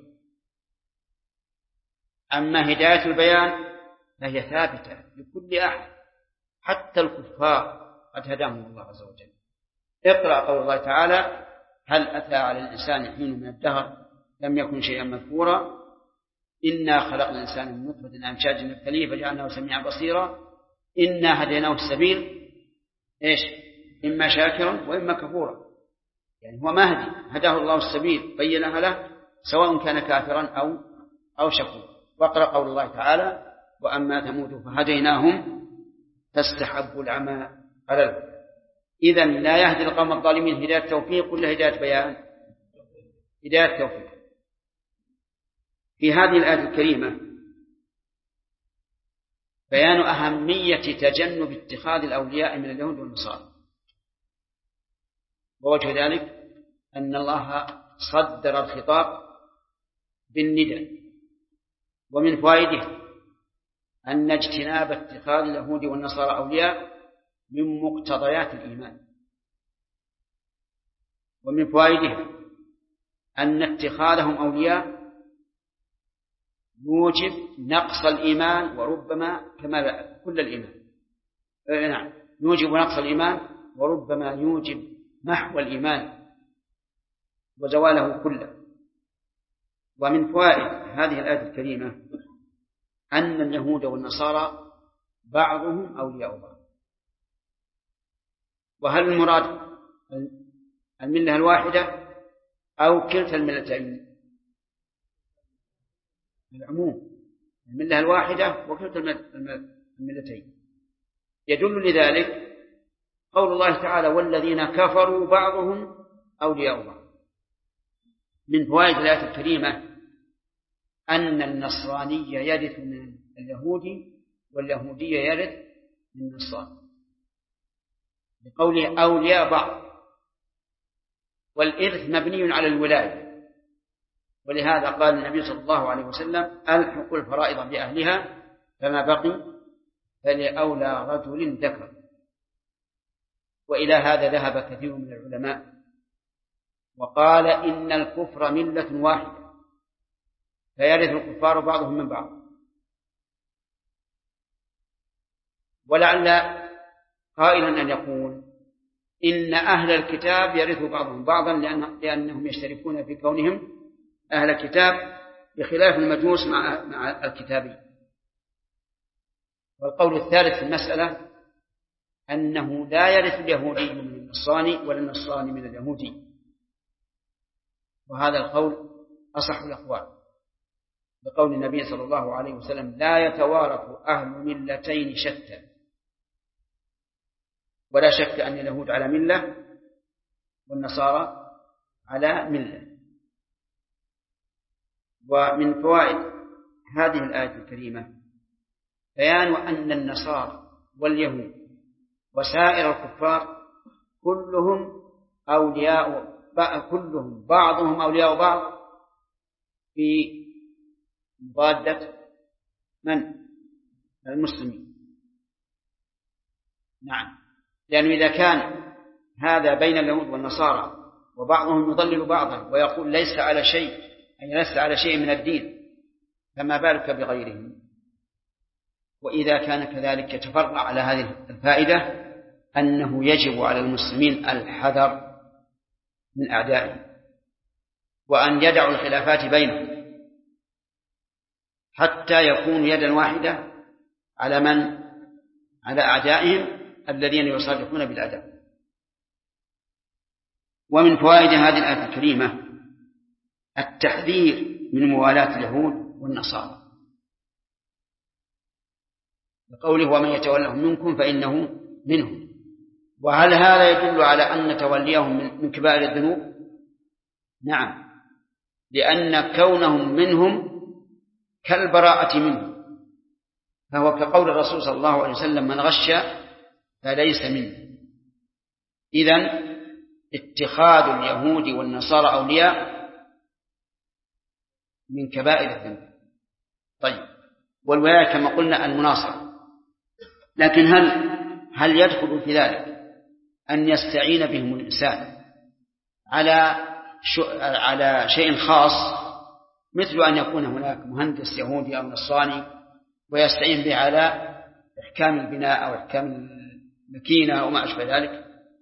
أما هداية البيان فهي ثابتة لكل أحد، حتى الكفار قد هداهم الله عز وجل. اقرأ قول الله تعالى: هل أتى على الإنسان حين من الدهر لم يكن شيئا مذكورا، إنا خلقنا الإنسان من نطفة أمشاج نبتليه فجعلناه سميعا بصيرا، إنا هديناه السبيل إيش؟ إما شاكرا وإما كفورا. يعني هو مهدي، هداه الله السبيل بينها له، سواء كان كافرا أو شكورا. واقرأ قول الله تعالى: وأما ثمود فهديناهم فاستحبوا العمى على الهدى. إذن لا يهدي القوم الظالمين هداية توفيق ولا هداية بيان؟ هداية توفيق. في هذه الآية الكريمة بيان أهمية تجنب اتخاذ الأولياء من اليهود والنصارى، ووجه ذلك أن الله صدر الخطاب بالندى. ومن فوائده أن اجتناب اتخاذ اليهود والنصارى أولياء من مقتضيات الإيمان. ومن فوائده أن اتخاذهم أولياء يوجب نقص الإيمان وربما كمال كل الإيمان. نعم، يوجب نقص الإيمان وربما يوجب محو الإيمان وزواله كله. ومن فوائد هذه الآية الكريمة أن اليهود والنصارى بعضهم أولياء بعض. وهل المراد الملة الواحدة أو كلتا الملتين؟ العموم، الملة الواحدة وكلتا الملتين. يدل لذلك قول الله تعالى: والذين كفروا بعضهم أولياء بعض. من فوائد الآية الكريمة أن النصراني يرث من اليهودي واليهودي يرث من النصراني، بقوله أولياء بعض. والإرث مبني على الولاية، ولهذا قال النبي صلى الله عليه وسلم: ألحقوا الفرائض بأهلها فما بقي فلأولى رجل ذكر. وإلى هذا ذهب كثير من العلماء وقال إن الكفر ملة واحدة، فيرث الكفار بعضهم من بعض. ولعل قائلا أن يقول إن أهل الكتاب يرثوا بعضهم بعضا لأنهم يشتركون في كونهم أهل الكتاب، بخلاف المجوس مع الكتابي. والقول الثالث في المسألة أنه لا يرث اليهودي من النصراني ولا النصراني من اليهودي، وهذا القول أصح الأقوال، بقول النبي صلى الله عليه وسلم: لا يتوارث أهل ملتين شتى. ولا شك أن اليهود على ملة والنصارى على ملة. ومن فوائد هذه الآية الكريمة بيان أن النصارى واليهود وسائر الكفار كلهم بعضهم أولياء بعض في مضادة من؟ المسلمين. نعم، لأنه إذا كان هذا بين اليهود والنصارى وبعضهم يضلل بعضا ويقول ليس على شيء، أي ليس على شيء من الدين، فما بالك بغيرهم؟ وإذا كان كذلك يتفرع على هذه الفائدة أنه يجب على المسلمين الحذر من أعدائهم، وأن يدعوا الخلافات بينهم حتى يكون يدا واحدة على أعدائهم الذين يصادقون بالعداوة. ومن فوائد هذه الآية الكريمة التحذير من موالاة اليهود والنصارى، بقوله: ومن يتولهم منكم فإنه منهم. وهل هذا يدل على أن توليهم من كبائر الذنوب؟ نعم، لأن كونهم منهم كالبراءة منهم، فهو كقول الرسول صلى الله عليه وسلم: من غش فليس منه. إذن اتخاذ اليهود والنصارى أولياء من كبائر الذنوب. طيب، والولاية كما قلنا المناصرة، لكن هل يدخل في ذلك أن يستعين بهم الإنسان على شيء خاص، مثل أن يكون هناك مهندس يهودي أو نصراني ويستعين به على إحكام البناء أو إحكام الماكينة أو ما أشبه ذلك؟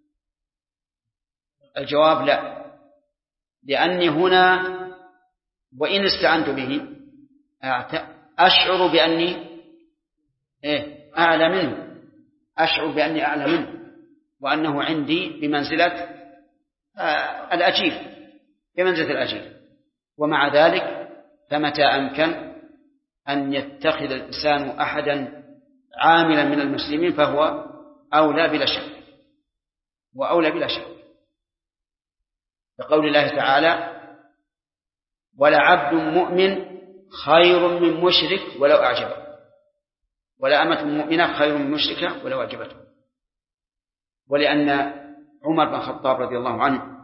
الجواب لا، لأني هنا وإن استعنت به أشعر بأني أعلى منه، أشعر بأني أعلى منه، وأنه عندي بمنزلة الأجير، بمنزلة الأجير. ومع ذلك فمتى أمكن أن يتخذ الإنسان أحدا عاملا من المسلمين فهو أولى بلا شك، وأولى بلا شك، بقول الله تعالى: ولعبد مؤمن خير من مشرك ولو أعجبه، ولا أمة مؤمنة خير من مشركة ولو أعجبته. ولأن عمر بن الخطاب رضي الله عنه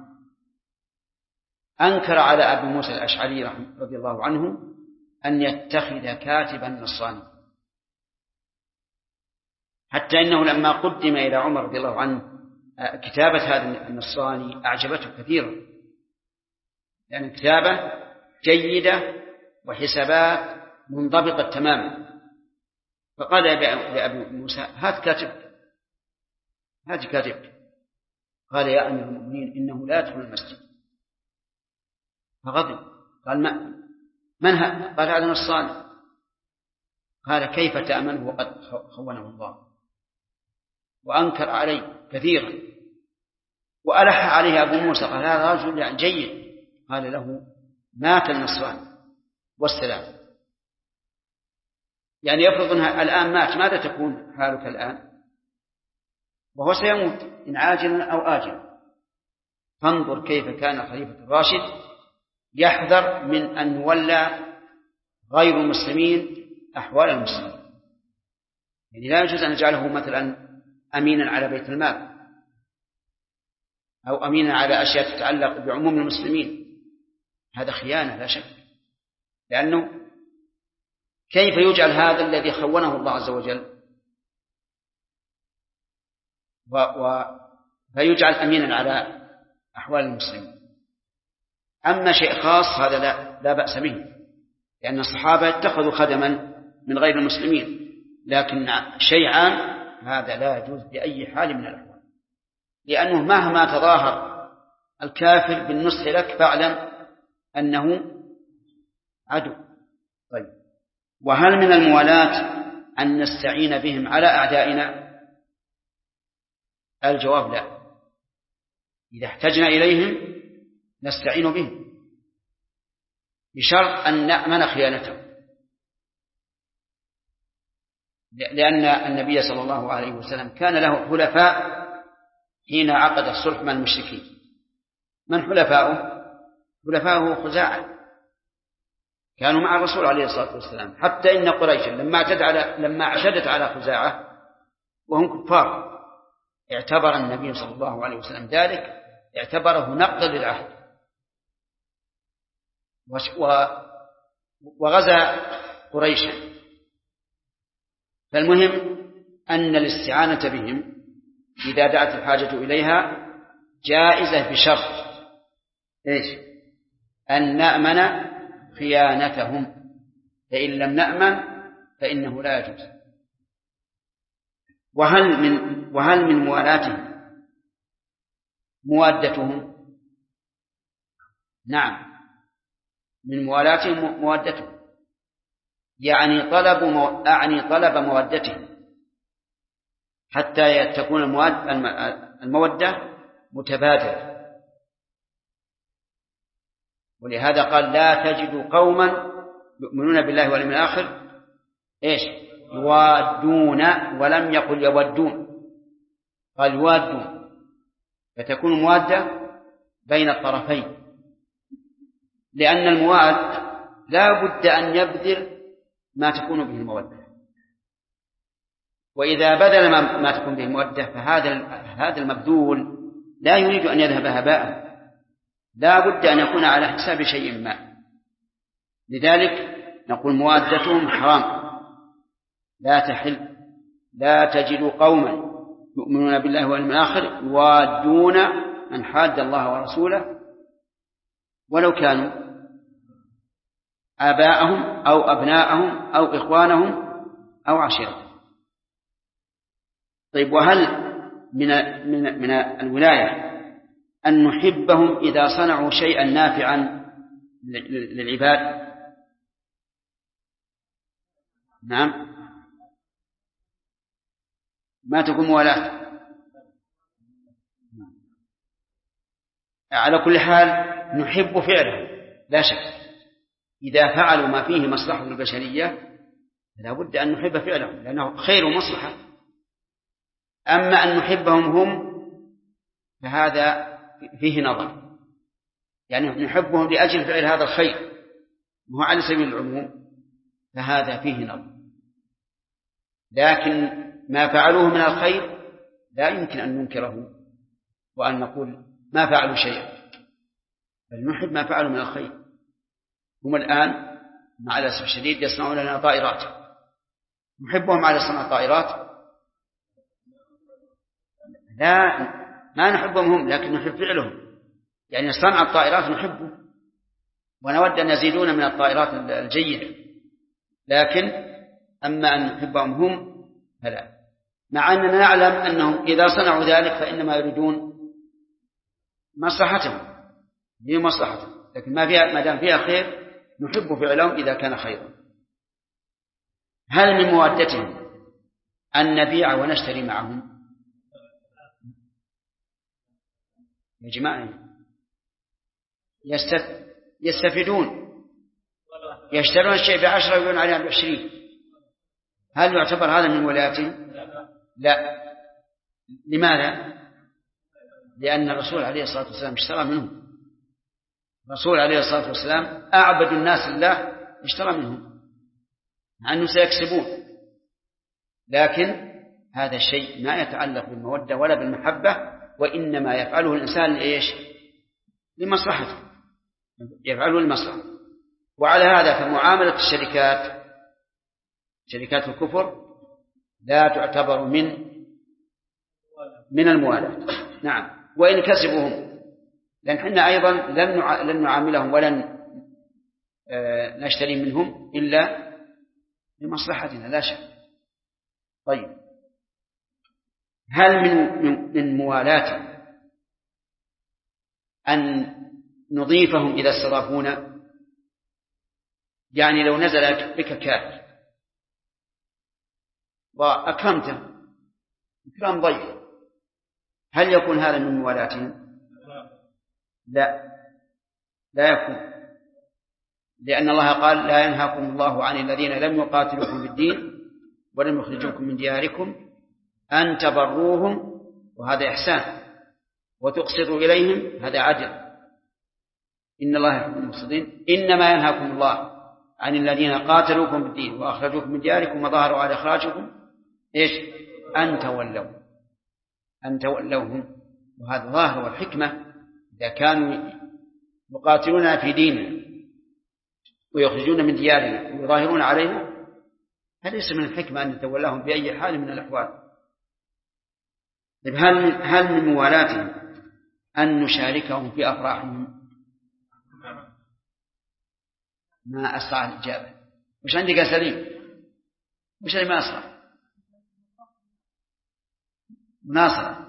أنكر على أبي موسى الأشعري رضي الله عنه أن يتخذ كاتبا نصراني، حتى إنه لما قدم إلى عمر رضي الله عنه كتابة هذا النصراني أعجبته كثيرا، لأن كتابة جيدة وحسابات منضبطة تماما. فقال لأبي موسى: هات كاتبك. قال: يا أمير المؤمنين، إنه لا يدخل المسجد. فغضب، قال: من هذا؟ قال: هذا نصراني. قال: كيف تأمنه وقد خونه الله؟ وأنكر عليه كثيرا، وألح عليه أبو موسى، قال: هذا رجل جيد. قال له: مات النصراني والسلام. يعني يفرض أنها الآن مات، ماذا تكون حالك الآن؟ وهو سيموت إن عاجلا أو آجلا. فانظر كيف كان خليفة الراشد يحذر من أن يولى غير المسلمين أحوال المسلمين. يعني لا يجوز أن نجعله مثلا أمينا على بيت المال أو أمينا على أشياء تتعلق بعموم المسلمين، هذا خيانة لا شك، لأنه كيف يجعل هذا الذي خونه الله عز وجل فيجعل أمينا على أحوال المسلمين؟ أما شيء خاص هذا لا بأس به، لأن الصحابة اتخذوا خدما من غير المسلمين، لكن شيء عام هذا لا يجوز بأي حال من الأحوال، لأنه مهما تظاهر الكافر بالنصح لك فاعلم أنه عدو. طيب، وهل من الموالاة أن نستعين بهم على أعدائنا؟ الجواب لا. إذا احتجنا إليهم نستعين بهم بشرط أن نأمن خيانتهم، لأن النبي صلى الله عليه وسلم كان له حلفاء حين عقد الصلح مع المشركين. من حلفاؤه؟ حلفاؤه خزاعة، كانوا مع الرسول عليه الصلاة والسلام، حتى إن قريشا لما اعتدت على خزاعة وهم كفار اعتبر النبي صلى الله عليه وسلم ذلك، اعتبره نقضا للعهد، وغزا قريشا. فالمهم أن الاستعانة بهم إذا دعت الحاجة إليها جائزة بشرط أن نأمن خيانتهم، فإن لم نأمن فإنه لا يجوز. وهل من موالاتهم موادتهم؟ نعم، من موالاتهم موادتهم، يعني طلب مودتهم حتى تكون المودة متبادلة. ولهذا قال: لا تجد قوما يؤمنون بالله واليوم الآخر يوادون، ولم يقل يودون، قال يوادون، فتكون موادة بين الطرفين، لأن المواد لا بد أن يبذل ما تكون به المودة. وإذا بذل ما تكون به مودة فهذا المبذول لا يريد أن يذهب هباء، لا بد أن يكون على حساب شيء ما. لذلك نقول موادتهم حرام لا تحل. لا تجد قوما يؤمنون بالله واليوم الآخر يوادون من حاد الله ورسوله ولو كانوا آباءهم أو أبناءهم أو إخوانهم أو عشيرتهم. طيب، وهل من الولاية أن نحبهم إذا صنعوا شيئا نافعا للعباد؟ نعم، ما تكون موالاة. على كل حال نحب فعله لا شك، إذا فعلوا ما فيه مصلحة البشرية لا بد أن نحب فعلهم لأنه خير ومصلحة. أما أن نحبهم هم فهذا فيه نظر، يعني نحبهم لأجل فعل هذا الخير وهو على سبيل العموم فهذا فيه نظر. لكن ما فعلوه من الخير لا يمكن أن ننكره وأن نقول ما فعلوا شيئا، بل نحب ما فعلوا من الخير. هم الآن مع الأسف الشديد يصنعون لنا طائرات، نحبهم على صنع طائرات؟ لا، ما نحبهم هم، لكن نحب فعلهم. يعني صنع الطائرات نحبه ونود أن يزيدون من الطائرات الجيدة، لكن أما أن نحبهم هم فلا، مع أننا نعلم أنهم إذا صنعوا ذلك فإنما يريدون مصلحتهم لمصلحتهم، لكن ما دام فيها خير نحب فعلهم إذا كان خيرا. هل من موادتهم أن نبيع ونشتري معهم؟ يا جماعة يستفيدون، يشترون الشيء ب10 ويبيعون عليه ب20. هل يعتبر هذا من ولايتهم؟ لا. لماذا؟ لأن الرسول عليه الصلاة والسلام اشترى منهم. الرسول عليه الصلاة والسلام أعبد الناس لله اشترى منهم، مع أنه سيكسبون، لكن هذا الشيء ما يتعلق بالمودة ولا بالمحبة، وإنما يفعله الإنسان لإيش؟ لمصلحته، يفعله لمصلحته. وعلى هذا فمعاملة شركات الكفر لا تعتبر من الموالاة. نعم، وإن كسبوهم، لأن حنا أيضا لن نعاملهم ولن نشتري منهم إلا لمصلحتنا لا شك. طيب، هل من موالاة أن نضيفهم إذا استضافونا؟ يعني لو نزل بك كافر وأكرمته إكرام ضيف، هل يكون هذا من موالاتهم؟ لا يكون، لأن الله قال لا ينهاكم الله عن الذين لم يقاتلوكم في الدين ولم يخرجوكم من دياركم أن تبروهم، وهذا إحسان، وتقسطوا إليهم، هذا عدل. إن الله يحب المقسطين. إنما ينهاكم الله عن الذين قاتلوكم في الدين وأخرجوكم من دياركم وظاهروا على إخراجكم إيش؟ أن تولوهم. وهذا ظاهر والحكمة، إذا كانوا يقاتلون في ديننا ويخرجون من ديارنا ويظاهرون علينا، هذا ليس من الحكمة أن نتولاهم بأي حال من الأحوال. طيب، هل من موالاتهم أن نشاركهم في أفراحهم؟ ما أسرع الإجابة. مش عندك يا سليم؟ مش اللي ما أسرع؟ مناصرة.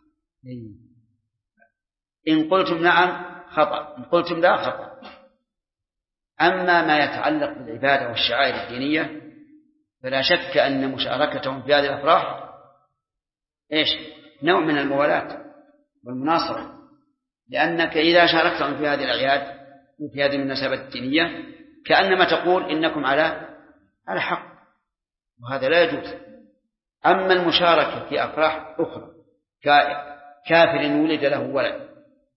إن قلتم نعم خطأ، إن قلتم لا خطأ. أما ما يتعلق بالعبادة والشعائر الدينية فلا شك أن مشاركتهم في هذه الأفراح إيش؟ نوع من الموالاة والمناصرة، لأنك إذا شاركتهم في هذه الأعياد وفي هذه المناسبات الدينية كأنما تقول إنكم على حق، وهذا لا يجوز. أما المشاركة في أفراح أخرى، كافر ولد له ولد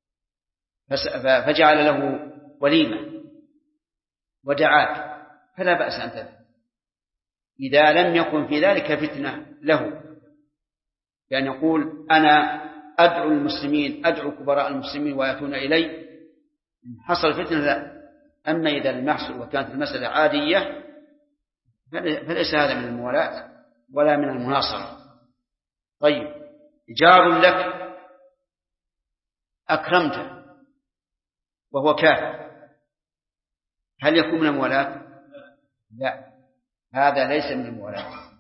فجعل له وليمة ودعاك، فلا بأس أن تذهب، إذا لم يكن في ذلك فتنة له، يعني يقول أنا أدعو المسلمين، أدعو كبراء المسلمين ويأتون إلي، حصل فتنة لا. أما إذا لم يحصل وكانت المسألة عادية فليس هذا من الموالاة ولا من المناصرة. طيب، جار لك أكرمته وهو كافر، هل يكون من الموالاة؟ لا، هذا ليس من الموالاة،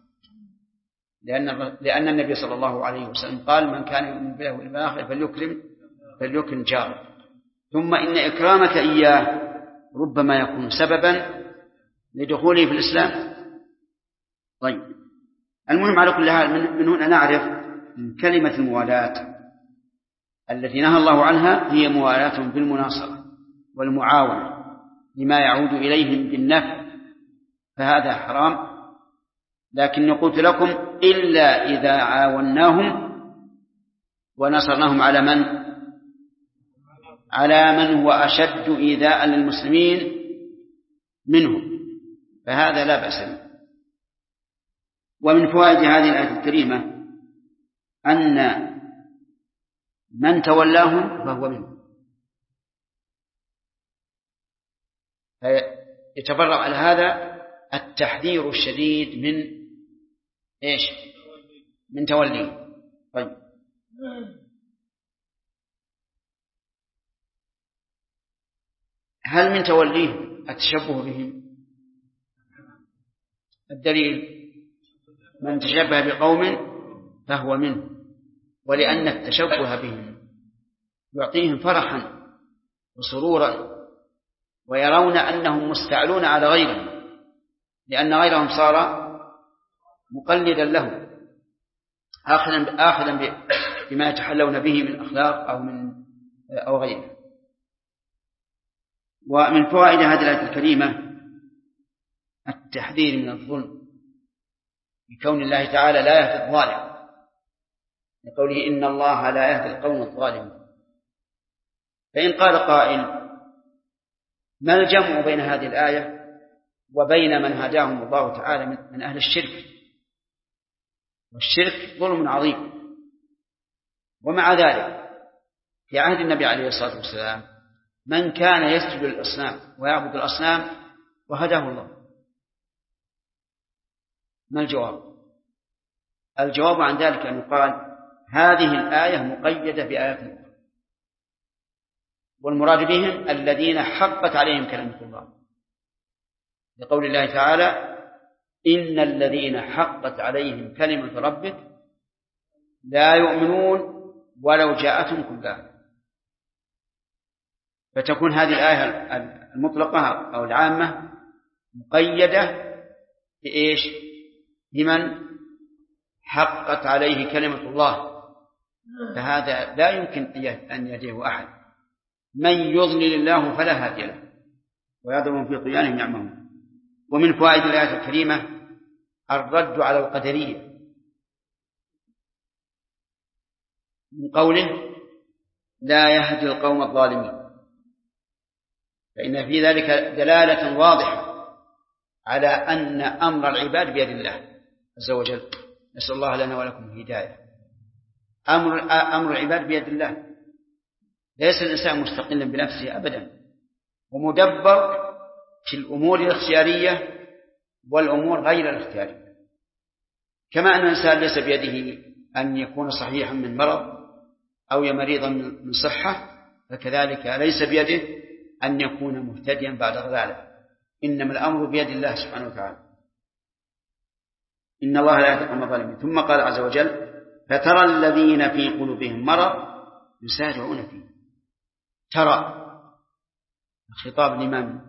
لأن النبي صلى الله عليه وسلم قال من كان يؤمن بالله واليوم الآخر فليكرم جاره. ثم إن إكرامك إياه ربما يكون سببا لدخوله في الإسلام. طيب، المهم على كل حال من هنا نعرف أن كلمة الموالاة التي نهى الله عنها هي موالاة بالمناصرة والمعاونة لما يعود إليهم بالنفع، فهذا حرام. لكن قلت لكم إلا إذا عاوناهم ونصرناهم على من هو أشد إيذاء للمسلمين منهم، فهذا لا بأس به. ومن فوائد هذه الآية الكريمة أن من تولاهم فهو منهم، يتبرأ على هذا التحذير الشديد من إيش؟ من توليه. طيب، هل من توليه التشبه بهم؟ الدليل من تشبه بقوم فهو منه، ولأن التشبه بهم يعطيهم فرحا وسرورا ويرون أنهم مستعلون على غيرهم، لأن غيرهم صار مقلدا له آخذا بما يتحلون به من أخلاق أو غيره. ومن فوائد هذه الآية الكريمة التحذير من الظلم، بكون الله تعالى لا يهدي الظالم، لقوله إن الله لا يهدي القوم الظالمين. فإن قال قائل ما الجمع بين هذه الآية وبين من هداهم الله تعالى من أهل الشرك؟ والشرك ظلم عظيم، ومع ذلك في عهد النبي عليه الصلاة والسلام من كان يسجد للأصنام ويعبد الأصنام وهداه الله. ما الجواب؟ الجواب عن ذلك أن يقال هذه الآية مقيدة بآيات أخرى، والمراد بهم الذين حقت عليهم كلمة الله، لقول الله تعالى إن الذين حقت عليهم كلمة ربك لا يؤمنون ولو جاءتهم كل آية. فتكون هذه الآية المطلقة أو العامة مقيدة بإيش؟ بمن حقت عليه كلمة الله، فهذا لا يمكن أن يهديه أحد. من يضلل الله فلا هادي له ويذرهم في طغيانهم يعمهون. ومن فوائد الآية الكريمة الرد على القدرية من قوله لا يهدي القوم الظالمين، فإن في ذلك دلالة واضحة على أن أمر العباد بيد الله عز وجل. نسأل الله لنا ولكم الهداية. أمر العباد بيد الله، ليس الإنسان مستقلا بنفسه أبدا، ومدبر في الأمور الاختيارية والأمور غير الاختيارية. كما أن الإنسان ليس بيده أن يكون صحيحا من مرض أو مريضا من صحة، فكذلك ليس بيده أن يكون مهتديا بعد ضلاله. إنما الأمر بيد الله سبحانه وتعالى. إن الله لا يهدي القوم الظالمين. ثم قال عز وجل فترى الذين في قلوبهم مرض يسارعون فيه. ترى الخطاب لمن؟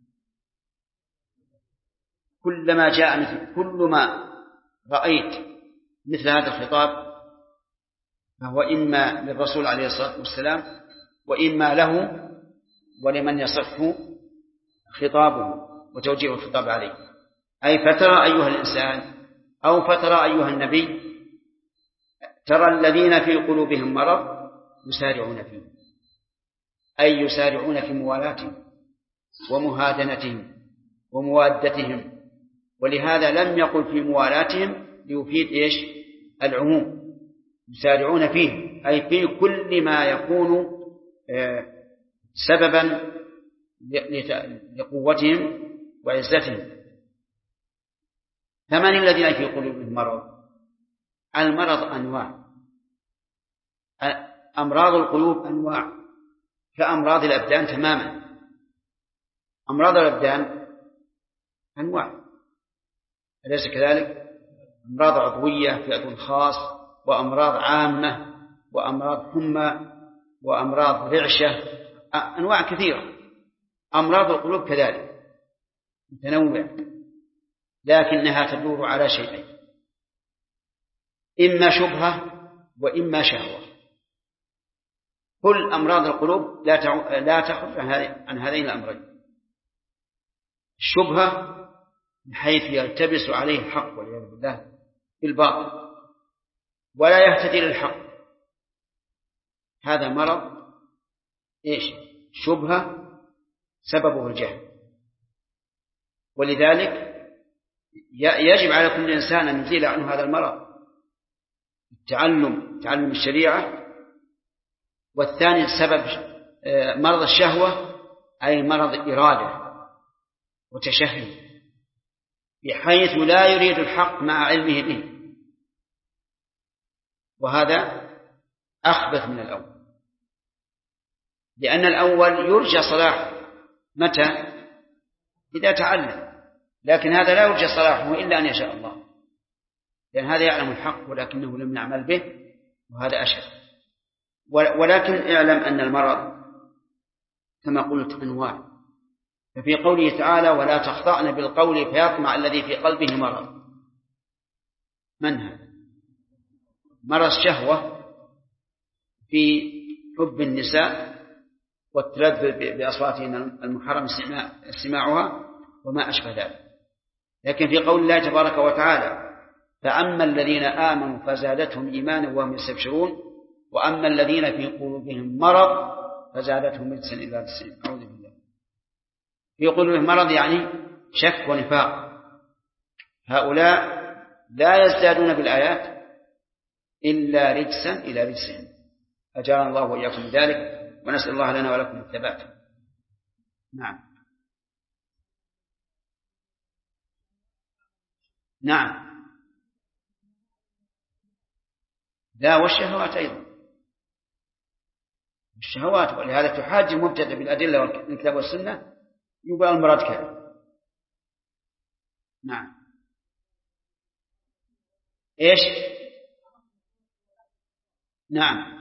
كلما جاء كل ما رأيت مثل هذا الخطاب فهو إما للرسول عليه الصلاة والسلام وإما له ولمن يصح خطابه وتوجيه الخطاب عليه. أي فترى أيها الإنسان أو فترى أيها النبي ترى الذين في قلوبهم مرض يسارعون فيه، أي يسارعون في موالاتهم ومهادنتهم وموادتهم ولهذا لم يقل في موالاتهم ليفيد إيش؟ العموم، يسارعون فيه أي في كل ما يكون سببا لقوتهم وعزتهم. فمن الذين في قلوبهم مرض؟ المرض أنواع، أمراض القلوب أنواع كأمراض الأبدان تماما. أمراض الأبدان أنواع أليس كذلك؟ أمراض عضوية في عضو خاص، وأمراض عامة، وأمراض حمى، وأمراض رعشة، أنواع كثيرة. أمراض القلوب كذلك متنوعة، لكنها تدور على شيئين: إما شبهة وإما شهوة. كل أمراض القلوب لا تخرج عن هذين الأمرين. الشبهة بحيث يلتبس عليه الحق والعياذ بالله بالباطل ولا يهتدي للحق، هذا مرض إيش؟ شبهة سببه الجهل. ولذلك يجب على كل إنسان أن يزيل عنه هذا المرض، تعلم الشريعة. والثاني سبب مرض الشهوة أي مرض إرادة وتشهي، بحيث لا يريد الحق مع علمه به، وهذا أخبث من الأول، لأن الأول يرجى صلاحه متى؟ إذا تعلم، لكن هذا لا يرجى صلاحه إلا أن يشاء الله، لأن هذا يعلم الحق ولكنه لم يعمل به، وهذا أشد. ولكن اعلم أن المرض كما قلت أنواع. ففي قوله تعالى: ولا تخضعن بالقول فيطمع الذي في قلبه مرض. من هذا؟ مرض الشهوة في حب النساء والتلذذ بأصواتهن المحرم استماعها وما أشبه ذلك. لكن في قول الله تبارك وتعالى: فأما الذين آمنوا فزادتهم إيمانا وهم يستبشرون وأما الذين في قلوبهم مرض فزادتهم رجسا إلى رجسهم. أعوذ بالله. في قلوبهم مرض يعني شك ونفاق. هؤلاء لا يزدادون بالآيات إلا رجسا إلى رجسهم. أجارنا الله وإياكم ذلك، ونسأل الله لنا ولكم الثبات. نعم لا، والشهوات أيضا، الشهوات. ولهذا تحاج المبتدع بالأدلة والكتاب والسنة يقول المراد كذا. نعم. إيش؟ نعم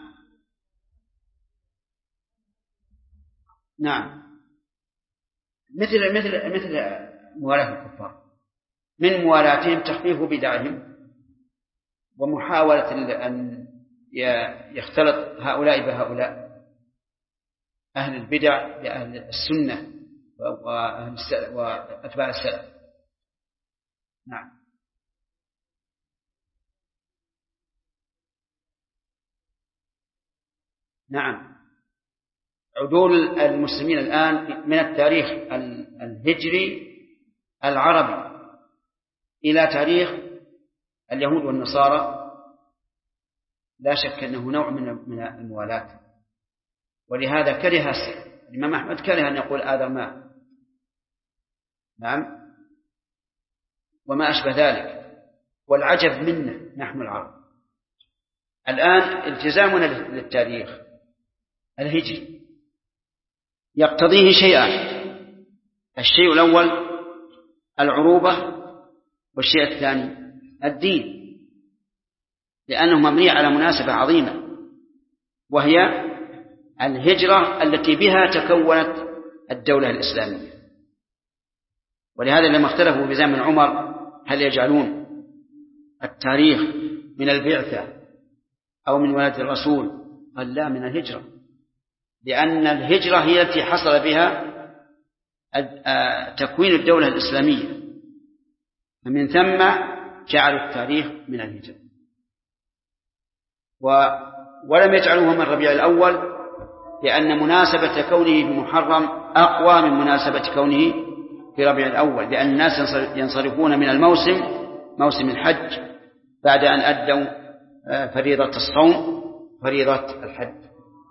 مثل موالاة الكفار، من موالاتهم تخفيف بدعهم ومحاولة أن يختلط هؤلاء بهؤلاء، أهل البدع بأهل السنة وأتباع السلف. نعم. عدول المسلمين الآن من التاريخ الهجري العربي إلى تاريخ اليهود والنصارى لا شك أنه نوع من الموالاة، ولهذا كره الإمام أحمد كره أن يقول آذر ماء. نعم، وما أشبه ذلك. والعجب منا نحن العرب الآن التزامنا للتاريخ الهجري يقتضيه شيئان: الشيء الأول العروبة، والشيء الثاني الدين، لأنه مبني على مناسبة عظيمة وهي الهجرة التي بها تكونت الدولة الإسلامية. ولهذا لما اختلفوا في زمن عمر هل يجعلون التاريخ من البعثة أو من ولادة الرسول، قال لا، من الهجرة، لأن الهجرة هي التي حصل بها تكوين الدولة الإسلامية، فمن ثم جعلوا التاريخ من الهجرة. ولم يجعلوه من ربيع الأول، لأن مناسبة كونه بمحرم أقوى من مناسبة كونه في ربيع الأول، لأن الناس ينصرفون من الموسم، موسم الحج، بعد أن أدوا فريضة الصوم فريضة الحج.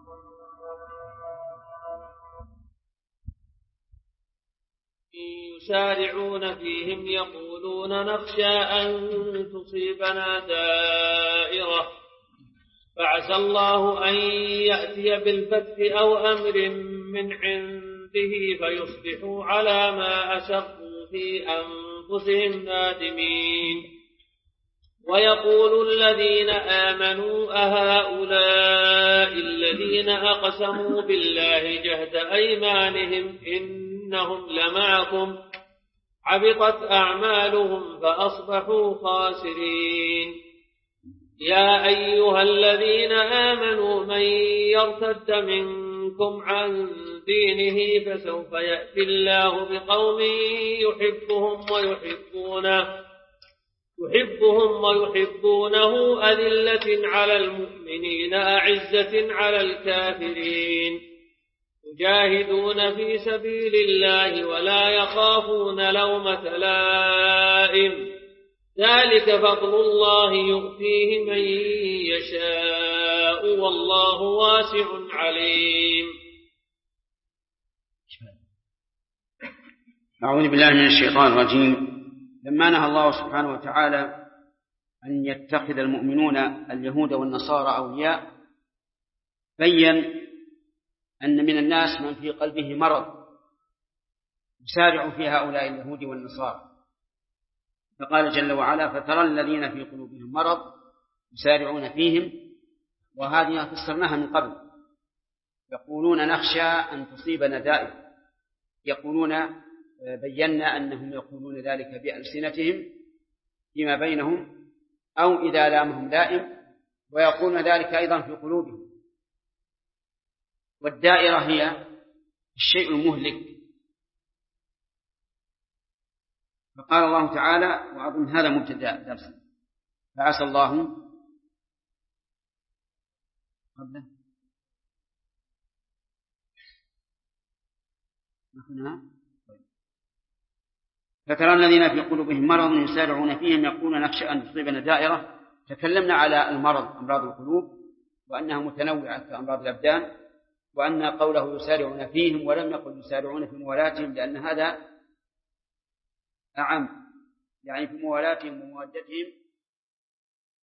يسارعون فيهم يقولون نخشى أن تصيبنا دائرة فعسى الله أن يأتي بالفتح أو أمر من عنده فيصبحوا على ما أسروا في أنفسهم نادمين. ويقول الذين آمنوا أهؤلاء الذين أقسموا بالله جهد أيمانهم إنهم لمعكم حبطت أعمالهم فأصبحوا خاسرين. يا أيها الذين آمنوا من يرتد منكم عن دينه فسوف يأتي الله بقوم يحبهم ويحبونه أذلة على المؤمنين أعزة على الكافرين يجاهدون في سبيل الله ولا يخافون لومة لائم ذلك فضل الله يؤتيه من يشاء والله واسع عليم. أعوذ بالله من الشيطان الرجيم. لما نهى الله سبحانه وتعالى أن يتخذ المؤمنون اليهود والنصارى أولياء، بين أن من الناس من في قلبه مرض يسارع في هؤلاء اليهود والنصارى، فقال جل وعلا فترى الذين في قلوبهم مرض يسارعون فيهم، وهذه فسرناها من قبل. يقولون نخشى أن تصيبنا دائرة، يقولون بينا أنهم يقولون ذلك بألسنتهم فيما بينهم أو إذا لامهم لائم، ويقولون ذلك أيضا في قلوبهم. والدائرة هي الشيء المهلك. فقال الله تعالى، وأظن هذا مبتدأ درس، فعسى الله قبله فترى الذين في قلوبهم مرض يسارعون فيهم يقولون نخشى أن تصيبنا دائرة. تكلمنا على المرض، أمراض القلوب، وأنها متنوعة كأمراض الأبدان، وأن قوله يسارعون فيهم ولم يقل يسارعون في موالاتهم، لأن هذا أعم، يعني في موالاتهم ومودتهم